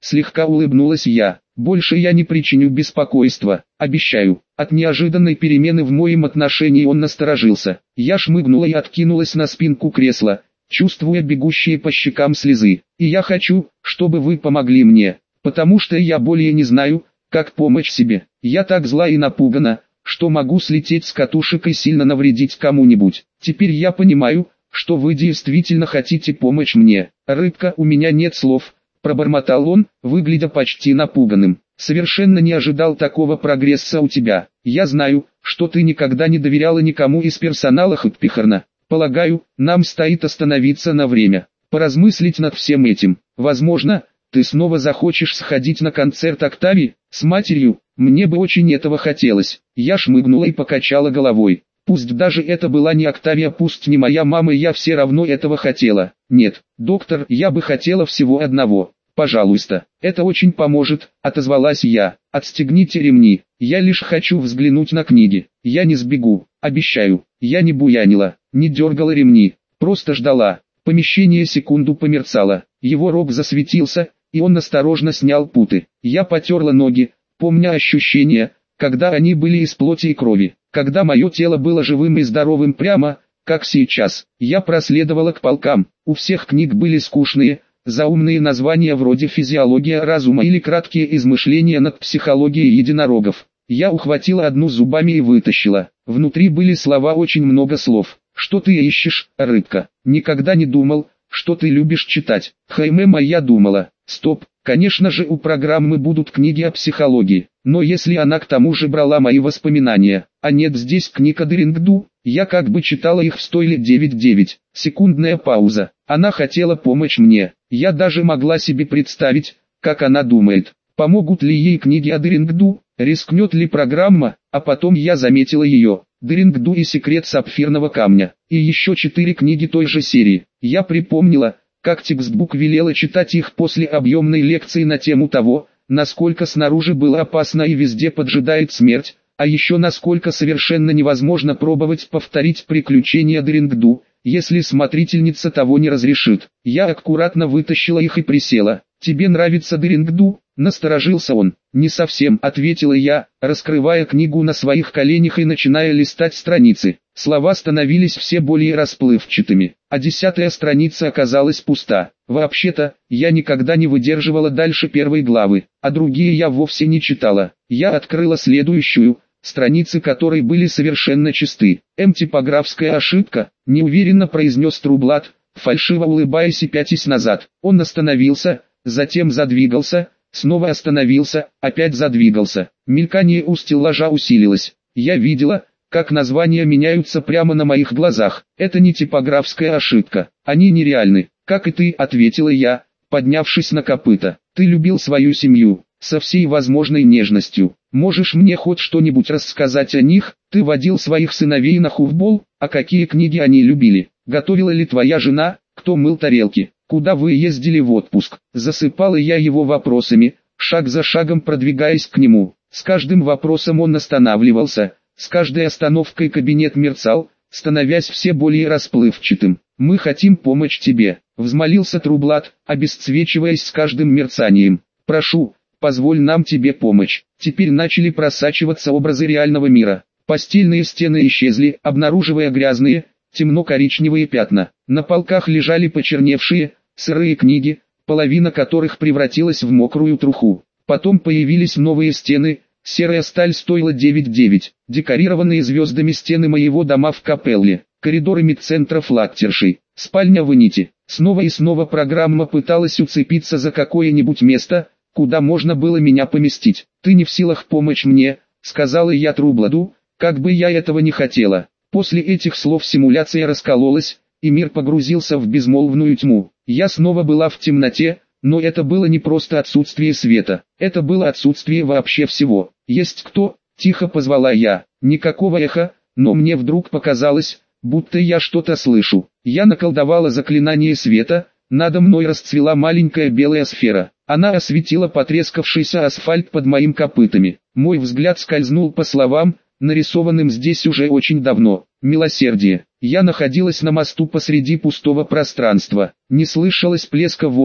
Слегка улыбнулась я. Больше я не причиню беспокойства, обещаю. От неожиданной перемены в моем отношении он насторожился. Я шмыгнула и откинулась на спинку кресла, чувствуя бегущие по щекам слезы. И я хочу, чтобы вы помогли мне, потому что я более не знаю, как помочь себе. Я так зла и напугана, что могу слететь с катушек и сильно навредить кому-нибудь. Теперь я понимаю, что вы действительно хотите помочь мне. Рыбка, у меня нет слов, пробормотал он, выглядя почти напуганным. Совершенно не ожидал такого прогресса у тебя. Я знаю, что ты никогда не доверяла никому из персонала Хэппихорна. Полагаю, нам стоит остановиться на время, поразмыслить над всем этим. Возможно, ты снова захочешь сходить на концерт Октавии с матерью. Мне бы очень этого хотелось. Я шмыгнула и покачала головой. Пусть даже это была не Октавия, пусть не моя мама, я все равно этого хотела. Нет, доктор, я бы хотела всего одного. Пожалуйста, это очень поможет, отозвалась я. Отстегните ремни, я лишь хочу взглянуть на книги. Я не сбегу, обещаю. Я не буянила, не дергала ремни, просто ждала. Помещение секунду померцало, его рог засветился, и он осторожно снял путы. Я потерла ноги, помня ощущения, когда они были из плоти и крови, когда мое тело было живым и здоровым прямо, как сейчас. Я проследовала к полкам, у всех книг были скучные, заумные названия вроде «Физиология разума» или краткие измышления над психологией единорогов. Я ухватила одну зубами и вытащила. Внутри были слова, очень много слов. «Что ты ищешь, рыбка? Никогда не думал, что ты любишь читать». Хаймема, я думала. Стоп, конечно же у программы будут книги о психологии, но если она к тому же брала мои воспоминания, а нет здесь книг о Дрингду, я как бы читала их в стойле девять девять. Секундная пауза. Она хотела помочь мне. Я даже могла себе представить, как она думает, помогут ли ей книги о Дрингду, рискнет ли программа, а потом я заметила ее. Дрингду и секрет сапфирного камня, и еще четыре книги той же серии. Я припомнила, как текстбук велела читать их после объемной лекции на тему того, насколько снаружи было опасно и везде поджидает смерть, а еще насколько совершенно невозможно пробовать повторить приключения Дрингду, если смотрительница того не разрешит. Я аккуратно вытащила их и присела. «Тебе нравится Дрингду?» — насторожился он. «Не совсем», — ответила я, раскрывая книгу на своих коленях и начиная листать страницы. Слова становились все более расплывчатыми, а десятая страница оказалась пуста. Вообще-то, я никогда не выдерживала дальше первой главы, а другие я вовсе не читала. Я открыла следующую, страницы которой были совершенно чисты. «М, типографская ошибка», — неуверенно произнес Трублат, фальшиво улыбаясь и пятясь назад. Он остановился, затем задвигался, снова остановился, опять задвигался. Мелькание у стеллажа усилилось. Я видела, как названия меняются прямо на моих глазах. Это не типографская ошибка, они нереальны. «Как и ты», — ответила я, поднявшись на копыта. «Ты любил свою семью, со всей возможной нежностью. Можешь мне хоть что-нибудь рассказать о них? Ты водил своих сыновей на хуфбол, а какие книги они любили? Готовила ли твоя жена? Кто мыл тарелки? Куда вы ездили в отпуск?» Засыпала я его вопросами, шаг за шагом продвигаясь к нему. С каждым вопросом он останавливался, с каждой остановкой кабинет мерцал, становясь все более расплывчатым. «Мы хотим помочь тебе», — взмолился Трублат, обесцвечиваясь с каждым мерцанием. «Прошу, позволь нам тебе помочь». Теперь начали просачиваться образы реального мира. Постельные стены исчезли, обнаруживая грязные, темно-коричневые пятна. На полках лежали почерневшие, сырые книги, половина которых превратилась в мокрую труху. Потом появились новые стены, серая сталь стоила девять девять, декорированные звездами стены моего дома в Капелле, коридоры медцентра Флаттерши, спальня в Инити. Снова и снова программа пыталась уцепиться за какое-нибудь место, куда можно было меня поместить. «Ты не в силах помочь мне», — сказала я Трубладу, как бы я этого не хотела. После этих слов симуляция раскололась, и мир погрузился в безмолвную тьму. Я снова была в темноте, но это было не просто отсутствие света, это было отсутствие вообще всего. «Есть кто?» — тихо позвала я. Никакого эха, но мне вдруг показалось, будто я что-то слышу. Я наколдовала заклинание света, надо мной расцвела маленькая белая сфера. Она осветила потрескавшийся асфальт под моим копытами. Мой взгляд скользнул по словам, нарисованным здесь уже очень давно. «Милосердие». Я находилась на мосту посреди пустого пространства. Не слышалось плеска воды,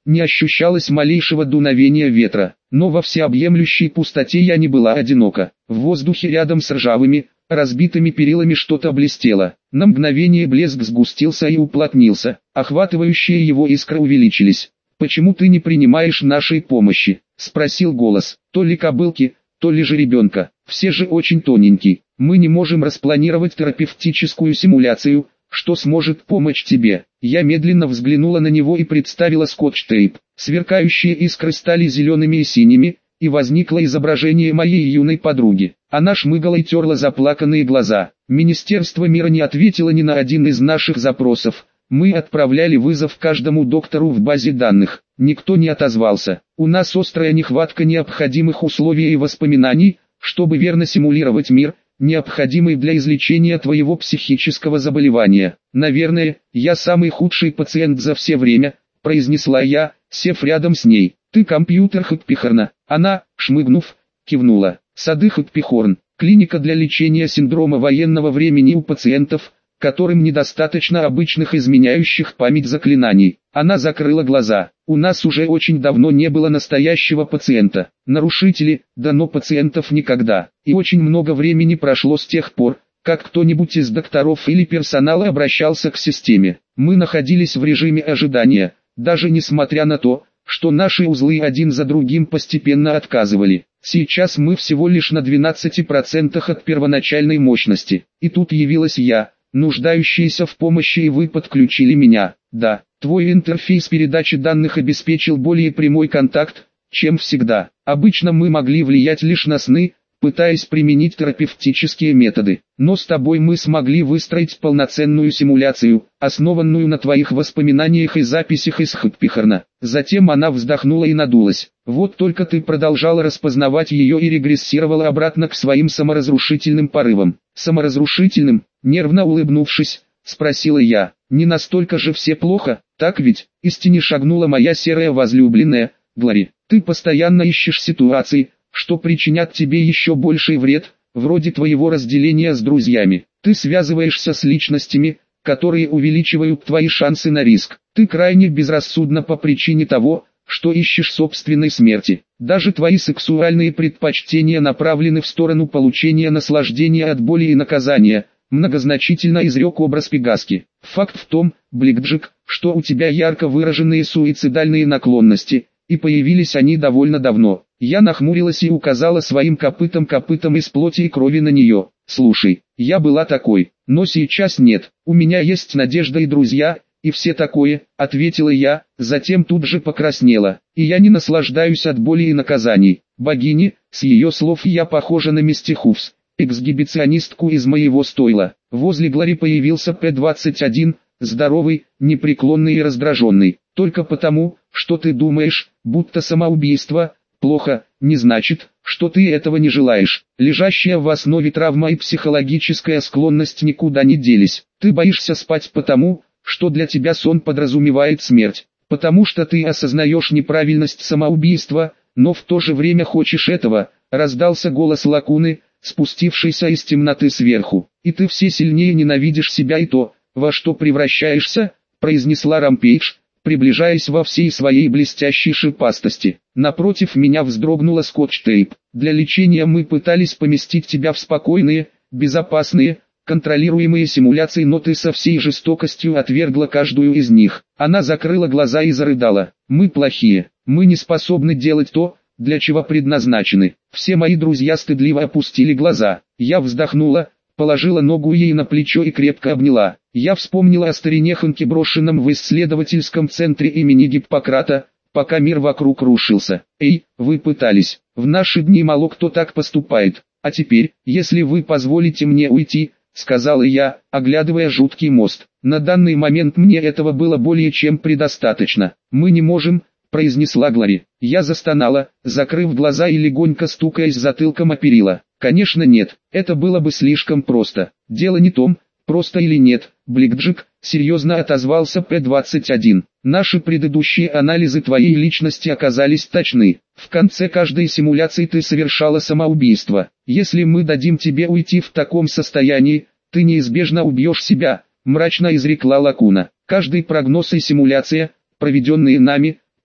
не ощущалось малейшего дуновения ветра, но во всеобъемлющей пустоте я не была одинока. В воздухе рядом с ржавыми, разбитыми перилами что-то блестело. На мгновение блеск сгустился и уплотнился, охватывающие его искры увеличились. «Почему ты не принимаешь нашей помощи?» — спросил голос. «То ли кобылки, то ли же ребенка. Все же очень тоненький. Мы не можем распланировать терапевтическую симуляцию, что сможет помочь тебе». Я медленно взглянула на него и представила скотч-тейп. Сверкающие искры стали зелеными и синими, и возникло изображение моей юной подруги. Она шмыгала и терла заплаканные глаза. Министерство мира не ответило ни на один из наших запросов. Мы отправляли вызов каждому доктору в базе данных. Никто не отозвался. У нас острая нехватка необходимых условий и воспоминаний, чтобы верно симулировать мир, необходимый для излечения твоего психического заболевания. «Наверное, я самый худший пациент за все время», — произнесла я, сев рядом с ней. «Ты компьютер Хэппихорна». Она, шмыгнув, кивнула. «Сады Хэппихорн, клиника для лечения синдрома военного времени у пациентов, которым недостаточно обычных изменяющих память заклинаний». Она закрыла глаза. «У нас уже очень давно не было настоящего пациента. Нарушители, да но пациентов никогда. И очень много времени прошло с тех пор, как кто-нибудь из докторов или персонала обращался к системе. Мы находились в режиме ожидания, даже несмотря на то, что наши узлы один за другим постепенно отказывали. Сейчас мы всего лишь на двенадцати процентах от первоначальной мощности. И тут явилась я, нуждающаяся в помощи, и вы подключили меня. Да, твой интерфейс передачи данных обеспечил более прямой контакт, чем всегда. Обычно мы могли влиять лишь на сны, пытаясь применить терапевтические методы. Но с тобой мы смогли выстроить полноценную симуляцию, основанную на твоих воспоминаниях и записях из Хэппихорна». Затем она вздохнула и надулась. «Вот только ты продолжала распознавать ее и регрессировала обратно к своим саморазрушительным порывам». «Саморазрушительным?» — нервно улыбнувшись, спросила я. «Не настолько же все плохо, так ведь?» Из тени шагнула моя серая возлюбленная, Глори. «Ты постоянно ищешь ситуации, что причинят тебе еще больший вред, вроде твоего разделения с друзьями. Ты связываешься с личностями, которые увеличивают твои шансы на риск. Ты крайне безрассудна по причине того, что ищешь собственной смерти. Даже твои сексуальные предпочтения направлены в сторону получения наслаждения от боли и наказания», многозначительно изрек образ Пегаски. «Факт в том, Бликджик, что у тебя ярко выраженные суицидальные наклонности, и появились они довольно давно». Я нахмурилась и указала своим копытом-копытом из плоти и крови на нее. «Слушай, я была такой, но сейчас нет. У меня есть надежда и друзья, и все такое», — ответила я, затем тут же покраснела. «И я не наслаждаюсь от боли и наказаний. Богини, с ее слов я похожа на Мисти Хувс, эксгибиционистку из моего стойла». Возле Глори появился П двадцать один, здоровый, непреклонный и раздраженный. «Только потому, что ты думаешь, будто самоубийство плохо, не значит, что ты этого не желаешь. Лежащая в основе травма и психологическая склонность никуда не делись. Ты боишься спать потому, что для тебя сон подразумевает смерть. Потому что ты осознаешь неправильность самоубийства, но в то же время хочешь этого», — раздался голос Лакуны, спустившийся из темноты сверху. «И ты все сильнее ненавидишь себя и то, во что превращаешься», — произнесла Рампейдж, приближаясь во всей своей блестящей шипастости. Напротив меня вздрогнула скотч-тейп. «Для лечения мы пытались поместить тебя в спокойные, безопасные, контролируемые симуляции, но ты со всей жестокостью отвергла каждую из них». Она закрыла глаза и зарыдала. «Мы плохие, мы не способны делать то, для чего предназначены». Все мои друзья стыдливо опустили глаза. Я вздохнула, положила ногу ей на плечо и крепко обняла. Я вспомнила о старине Ханке, брошенном в исследовательском центре имени Гиппократа, пока мир вокруг рушился. «Эй, вы пытались. В наши дни мало кто так поступает. А теперь, если вы позволите мне уйти», — сказала я, оглядывая жуткий мост. «На данный момент мне этого было более чем предостаточно». «Мы не можем», — произнесла Глори. Я застонала, закрыв глаза и легонько стукаясь затылком о перила. «Конечно нет, это было бы слишком просто. Дело не в том, просто или нет, Бликджик», — серьезно отозвался П двадцать один. «Наши предыдущие анализы твоей личности оказались точны. В конце каждой симуляции ты совершала самоубийство. Если мы дадим тебе уйти в таком состоянии, ты неизбежно убьешь себя», — мрачно изрекла Лакуна. «Каждый прогноз и симуляция, проведенные нами,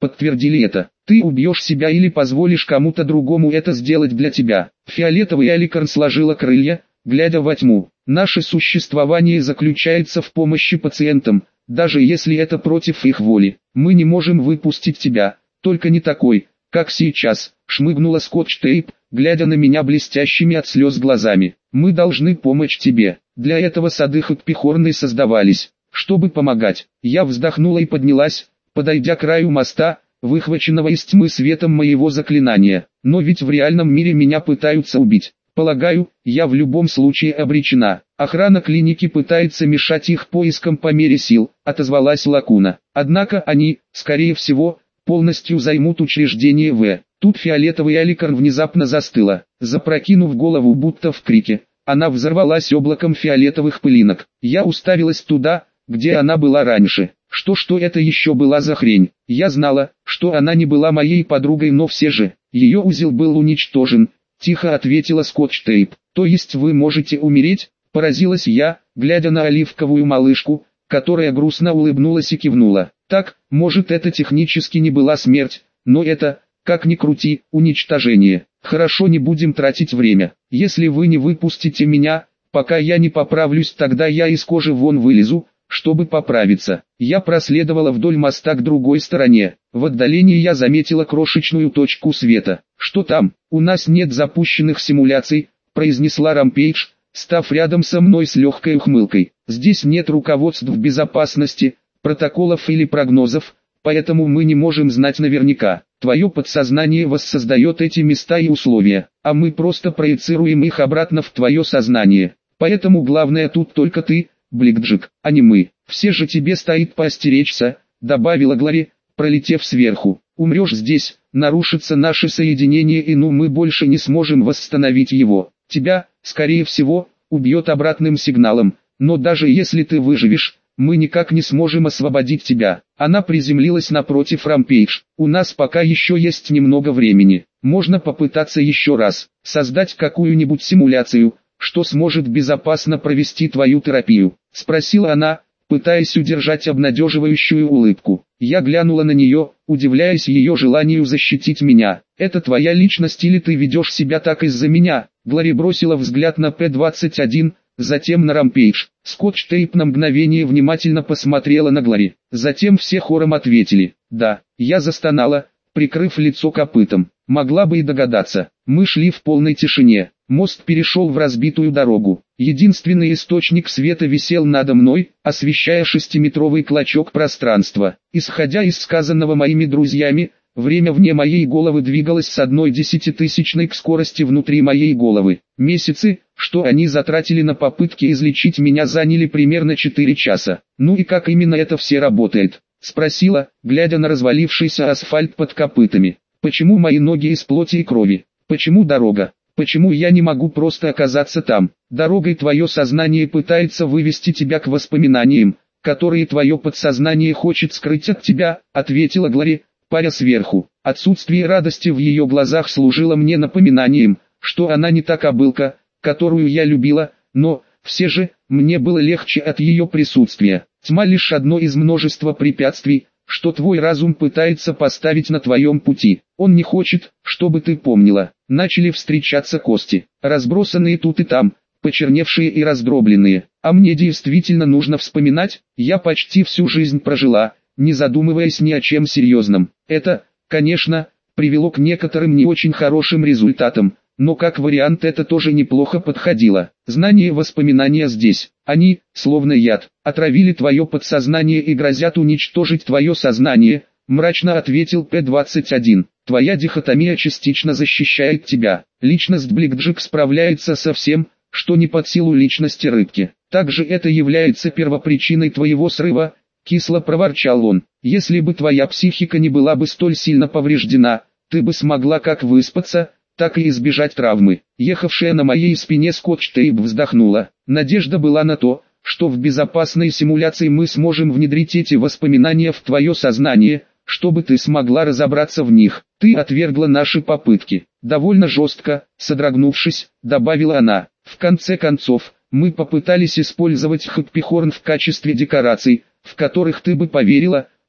подтвердили это. Ты убьешь себя или позволишь кому-то другому это сделать для тебя. Фиолетовый Аликарн сложила крылья, глядя во тьму. Наше существование заключается в помощи пациентам, даже если это против их воли. Мы не можем выпустить тебя, только не такой, как сейчас, шмыгнула Скотч-Тейп, глядя на меня блестящими от слез глазами. Мы должны помочь тебе. Для этого сады Хакпихорны создавались, чтобы помогать. Я вздохнула и поднялась, подойдя к краю моста, выхваченного из тьмы светом моего заклинания. Но ведь в реальном мире меня пытаются убить. Полагаю, я в любом случае обречена. Охрана клиники пытается мешать их поискам по мере сил, отозвалась Лакуна. Однако они, скорее всего, полностью займут учреждение В. Тут фиолетовый Аликарн внезапно застыла, запрокинув голову будто в крике. Она взорвалась облаком фиолетовых пылинок. Я уставилась туда, где она была раньше. Что что это еще была за хрень? Я знала, что она не была моей подругой, но все же, ее узел был уничтожен. Тихо ответила Скотч-Тейп. То есть вы можете умереть? Поразилась я, глядя на оливковую малышку, которая грустно улыбнулась и кивнула. Так, может, это технически не была смерть, но это, как ни крути, уничтожение. Хорошо, не будем тратить время. Если вы не выпустите меня, пока я не поправлюсь, тогда я из кожи вон вылезу, чтобы поправиться. Я проследовала вдоль моста к другой стороне. В отдалении я заметила крошечную точку света. Что там? У нас нет запущенных симуляций, произнесла Рампейдж, став рядом со мной с легкой ухмылкой. Здесь нет руководств безопасности, протоколов или прогнозов, поэтому мы не можем знать наверняка. Твое подсознание воссоздает эти места и условия, а мы просто проецируем их обратно в твое сознание. Поэтому главное тут только ты, Бликджик, а не мы. Все же тебе стоит поостеречься, добавила Глори, пролетев сверху. Умрешь здесь, нарушится наше соединение и ну мы больше не сможем восстановить его. Тебя, скорее всего, убьет обратным сигналом, но даже если ты выживешь, мы никак не сможем освободить тебя. Она приземлилась напротив Рампейдж. У нас пока еще есть немного времени. Можно попытаться еще раз, создать какую-нибудь симуляцию, что сможет безопасно провести твою терапию, спросила она, пытаясь удержать обнадеживающую улыбку. Я глянула на нее, удивляясь ее желанию защитить меня. Это твоя личность или ты ведешь себя так из-за меня? Глори бросила взгляд на П двадцать один, затем на Рампейдж. Скотч-Тейп на мгновение внимательно посмотрела на Глори. Затем все хором ответили «да». Я застонала, прикрыв лицо копытом. Могла бы и догадаться. Мы шли в полной тишине. Мост перешел в разбитую дорогу. Единственный источник света висел надо мной, освещая шестиметровый клочок пространства. Исходя из сказанного моими друзьями, время вне моей головы двигалось с одной десятитысячной к скорости внутри моей головы. Месяцы, что они затратили на попытки излечить меня, заняли примерно четыре часа. Ну и как именно это все работает? Спросила, глядя на развалившийся асфальт под копытами. Почему мои ноги из плоти и крови? Почему дорога? Почему я не могу просто оказаться там? Дорогой твое сознание пытается вывести тебя к воспоминаниям, которые твое подсознание хочет скрыть от тебя, ответила Глори, паря сверху. Отсутствие радости в ее глазах служило мне напоминанием, что она не та кобылка, которую я любила, но, все же, мне было легче от ее присутствия. Тьма лишь одно из множества препятствий, что твой разум пытается поставить на твоем пути. Он не хочет, чтобы ты помнила. Начали встречаться кости, разбросанные тут и там, почерневшие и раздробленные. А мне действительно нужно вспоминать, я почти всю жизнь прожила, не задумываясь ни о чем серьезном. Это, конечно, привело к некоторым не очень хорошим результатам, но как вариант это тоже неплохо подходило. Знания и воспоминания здесь, они, словно яд, отравили твое подсознание и грозят уничтожить твое сознание, мрачно ответил П двадцать один. Твоя дихотомия частично защищает тебя. Личность Бликджик справляется со всем, что не под силу личности рыбки. Также это является первопричиной твоего срыва, кисло проворчал он. Если бы твоя психика не была бы столь сильно повреждена, ты бы смогла как выспаться, так и избежать травмы. Ехавшая на моей спине Скотч-Тейп вздохнула. Надежда была на то, что в безопасной симуляции мы сможем внедрить эти воспоминания в твое сознание, чтобы ты смогла разобраться в них. Ты отвергла наши попытки. Довольно жестко, содрогнувшись, добавила она. В конце концов, мы попытались использовать Хакпихорн в качестве декораций, в которых ты бы поверила,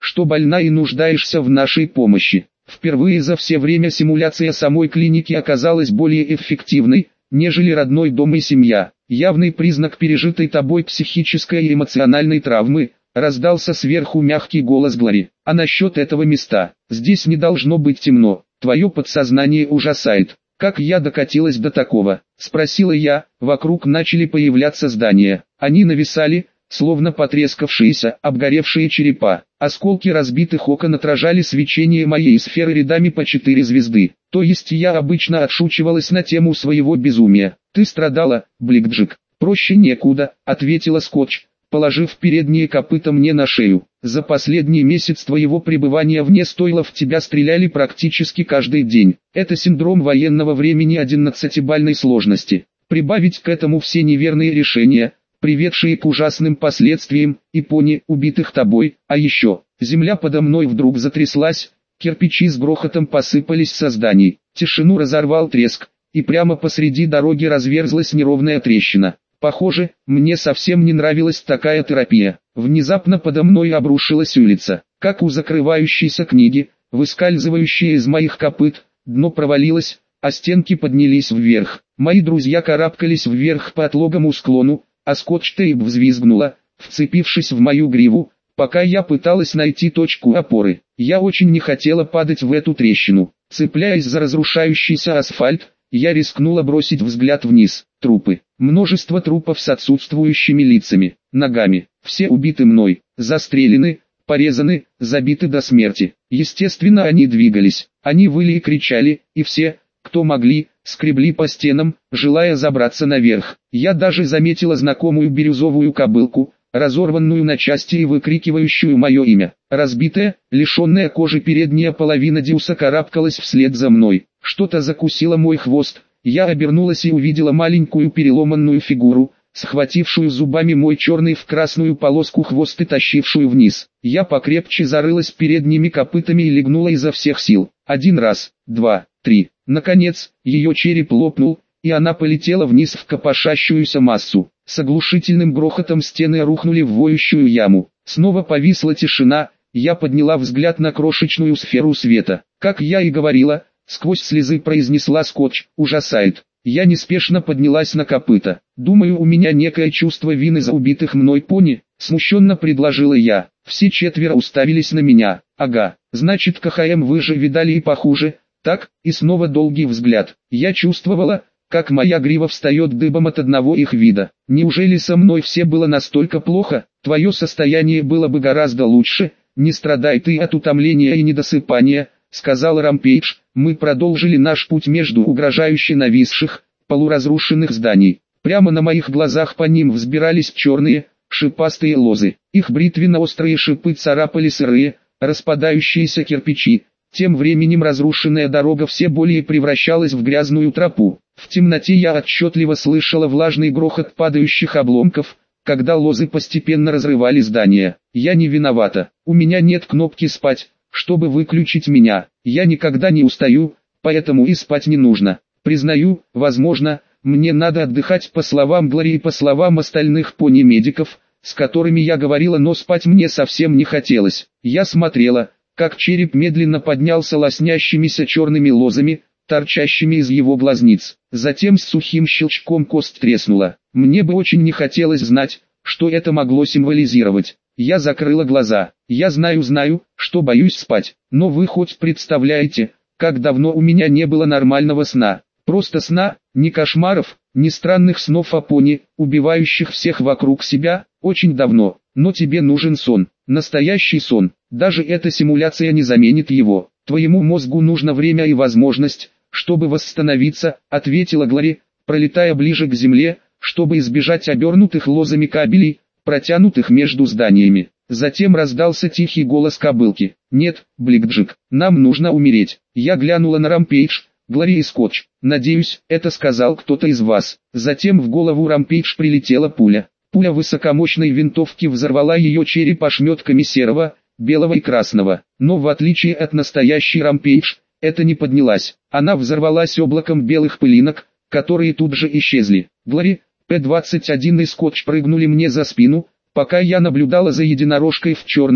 что больна и нуждаешься в нашей помощи. Впервые за все время симуляция самой клиники оказалась более эффективной, нежели родной дом и семья. Явный признак пережитой тобой психической и эмоциональной травмы, раздался сверху мягкий голос Глори. А насчет этого места, здесь не должно быть темно, твое подсознание ужасает. Как я докатилась до такого? Спросила я, вокруг начали появляться здания. Они нависали, словно потрескавшиеся, обгоревшие черепа. Осколки разбитых окон отражали свечение моей сферы рядами по четыре звезды. То есть я обычно отшучивалась на тему своего безумия. Ты страдала, Бликджик. Проще некуда, ответила Скотч, положив передние копыта мне на шею. За последний месяц твоего пребывания вне стойла в тебя стреляли практически каждый день. Это синдром военного времени одиннадцатибалльной сложности. Прибавить к этому все неверные решения, приведшие к ужасным последствиям, и пони, убитых тобой, а еще, земля подо мной вдруг затряслась, кирпичи с грохотом посыпались со зданий, тишину разорвал треск, и прямо посреди дороги разверзлась неровная трещина. Похоже, мне совсем не нравилась такая терапия. Внезапно подо мной обрушилась улица, как у закрывающейся книги, выскальзывающая из моих копыт, дно провалилось, а стенки поднялись вверх. Мои друзья карабкались вверх по отлогому склону, а Скотч-Тейп взвизгнула, вцепившись в мою гриву, пока я пыталась найти точку опоры. Я очень не хотела падать в эту трещину. Цепляясь за разрушающийся асфальт, я рискнула бросить взгляд вниз. Трупы. Множество трупов с отсутствующими лицами, ногами. Все убиты мной, застрелены, порезаны, забиты до смерти. Естественно, они двигались. Они выли и кричали, и все, кто могли, скребли по стенам, желая забраться наверх. Я даже заметила знакомую бирюзовую кобылку, разорванную на части и выкрикивающую мое имя. Разбитая, лишенная кожи передняя половина Дюса карабкалась вслед за мной. Что-то закусило мой хвост. Я обернулась и увидела маленькую переломанную фигуру, схватившую зубами мой черный в красную полоску хвост и тащившую вниз. Я покрепче зарылась передними копытами и легнула изо всех сил. Один раз, два, три. Наконец, ее череп лопнул, и она полетела вниз в копошащуюся массу. С оглушительным грохотом стены рухнули в воющую яму. Снова повисла тишина, я подняла взгляд на крошечную сферу света. Как я и говорила, сквозь слезы произнесла Скотч, ужасает. Я неспешно поднялась на копыта. Думаю, у меня некое чувство вины за убитых мной пони, смущенно предложила я. Все четверо уставились на меня. Ага, значит КХМ вы же видали и похуже. Так, и снова долгий взгляд. Я чувствовала, как моя грива встает дыбом от одного их вида. Неужели со мной все было настолько плохо? Твое состояние было бы гораздо лучше. Не страдай ты от утомления и недосыпания, сказал Рампейдж. Мы продолжили наш путь между угрожающе нависших, полуразрушенных зданий. Прямо на моих глазах по ним взбирались черные, шипастые лозы. Их бритвенно-острые шипы царапали сырые, распадающиеся кирпичи. Тем временем разрушенная дорога все более превращалась в грязную тропу. В темноте я отчетливо слышала влажный грохот падающих обломков, когда лозы постепенно разрывали здание. Я не виновата. У меня нет кнопки «спать», чтобы выключить меня. Я никогда не устаю, поэтому и спать не нужно. Признаю, возможно, мне надо отдыхать по словам Глори и по словам остальных пони-медиков, с которыми я говорила, но спать мне совсем не хотелось. Я смотрела, как череп медленно поднялся лоснящимися черными лозами, торчащими из его глазниц. Затем с сухим щелчком кость треснула. Мне бы очень не хотелось знать, что это могло символизировать. Я закрыла глаза. Я знаю, знаю, что боюсь спать. Но вы хоть представляете, как давно у меня не было нормального сна. Просто сна, ни кошмаров, ни странных снов о пони, убивающих всех вокруг себя, очень давно. Но тебе нужен сон, настоящий сон. Даже эта симуляция не заменит его. Твоему мозгу нужно время и возможность, чтобы восстановиться, ответила Глори, пролетая ближе к земле, чтобы избежать обернутых лозами кабелей, протянутых между зданиями. Затем раздался тихий голос кобылки. «Нет, Бликджик, нам нужно умереть». Я глянула на Рампейдж, Глори и Скотч. «Надеюсь, это сказал кто-то из вас». Затем в голову Рампейдж прилетела пуля. Пуля высокомощной винтовки взорвала ее череп ошметками серого, белого и красного. Но в отличие от настоящей Рампейдж, это не поднялась. Она взорвалась облаком белых пылинок, которые тут же исчезли. Глори, П двадцать один и Скотч прыгнули мне за спину, пока я наблюдала за единорожкой в черном,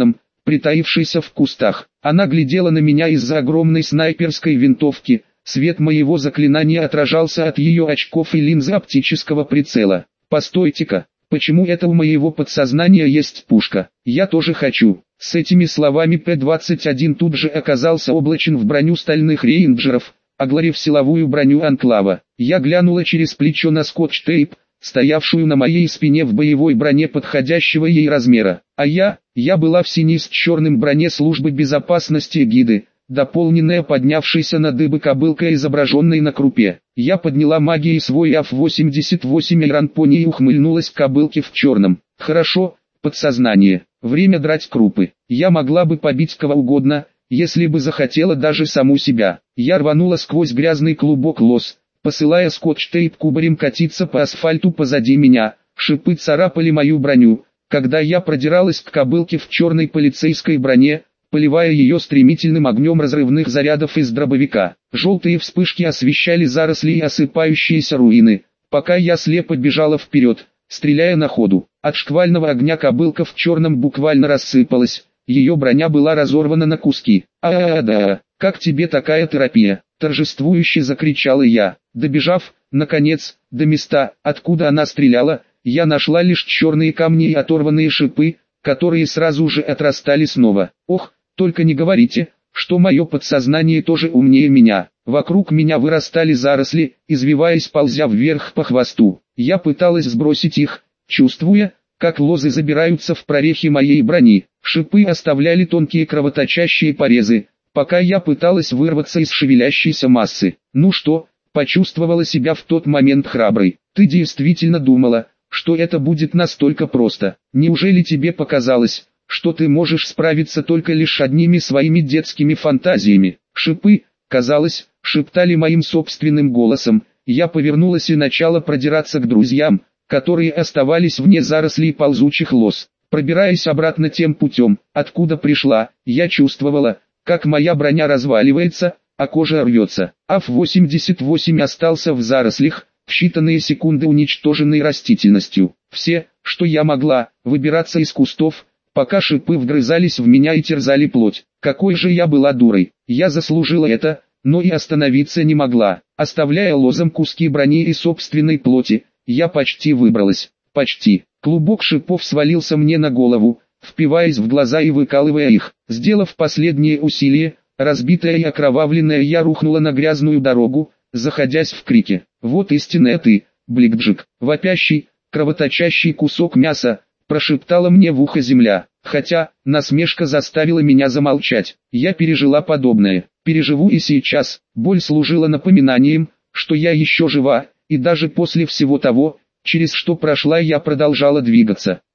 притаившийся в кустах. Она глядела на меня из-за огромной снайперской винтовки, свет моего заклинания отражался от ее очков и линзы оптического прицела. «Постойте-ка, почему это у моего подсознания есть пушка? Я тоже хочу». С этими словами П двадцать один тут же оказался облачен в броню стальных рейнджеров, огларив силовую броню Анклава. Я глянула через плечо на скотч-тейп, стоявшую на моей спине в боевой броне подходящего ей размера. А я, я была в синей с черным броне службы безопасности эгиды, дополненная поднявшейся на дыбы кобылкой, изображенной на крупе. Я подняла магией свой АФ восемьдесят восемь Эльранпони и ухмыльнулась к кобылке в черном. Хорошо, подсознание, время драть крупы. Я могла бы побить кого угодно, если бы захотела, даже саму себя. Я рванула сквозь грязный клубок лос, посылая скотч-тейп кубарем катиться по асфальту позади меня. Шипы царапали мою броню, когда я продиралась к кобылке в черной полицейской броне, поливая ее стремительным огнем разрывных зарядов из дробовика. Желтые вспышки освещали заросли и осыпающиеся руины, пока я слепо бежала вперед, стреляя на ходу. От шквального огня кобылка в черном буквально рассыпалась, ее броня была разорвана на куски. «А-а-а-да, как тебе такая терапия?» – торжествующе закричала я. Добежав, наконец, до места, откуда она стреляла, я нашла лишь черные камни и оторванные шипы, которые сразу же отрастали снова. Ох, только не говорите, что мое подсознание тоже умнее меня. Вокруг меня вырастали заросли, извиваясь, ползя вверх по хвосту. Я пыталась сбросить их, чувствуя, как лозы забираются в прорехи моей брони. Шипы оставляли тонкие кровоточащие порезы, пока я пыталась вырваться из шевелящейся массы. «Ну что?» – почувствовала себя в тот момент храброй. «Ты действительно думала, что это будет настолько просто? Неужели тебе показалось, что ты можешь справиться только лишь одними своими детскими фантазиями?» Шипы, казалось, шептали моим собственным голосом. Я повернулась и начала продираться к друзьям, которые оставались вне зарослей ползучих лоз. Пробираясь обратно тем путем, откуда пришла, я чувствовала, как моя броня разваливается, а кожа рвется. АФ восемьдесят восемь остался в зарослях, в считанные секунды уничтоженной растительностью. Все, что я могла, выбираться из кустов, пока шипы вгрызались в меня и терзали плоть. Какой же я была дурой. Я заслужила это, но и остановиться не могла. Оставляя лозам куски брони и собственной плоти, я почти выбралась. Почти. Клубок шипов свалился мне на голову, впиваясь в глаза и выкалывая их. Сделав последнее усилие, разбитая и окровавленная, я рухнула на грязную дорогу, заходясь в крике. «Вот истинная ты, Бликджик!» Вопящий, кровоточащий кусок мяса, прошептала мне в ухо земля. Хотя, насмешка заставила меня замолчать. Я пережила подобное. Переживу и сейчас. Боль служила напоминанием, что я еще жива, и даже после всего того, через что прошла, я продолжала двигаться.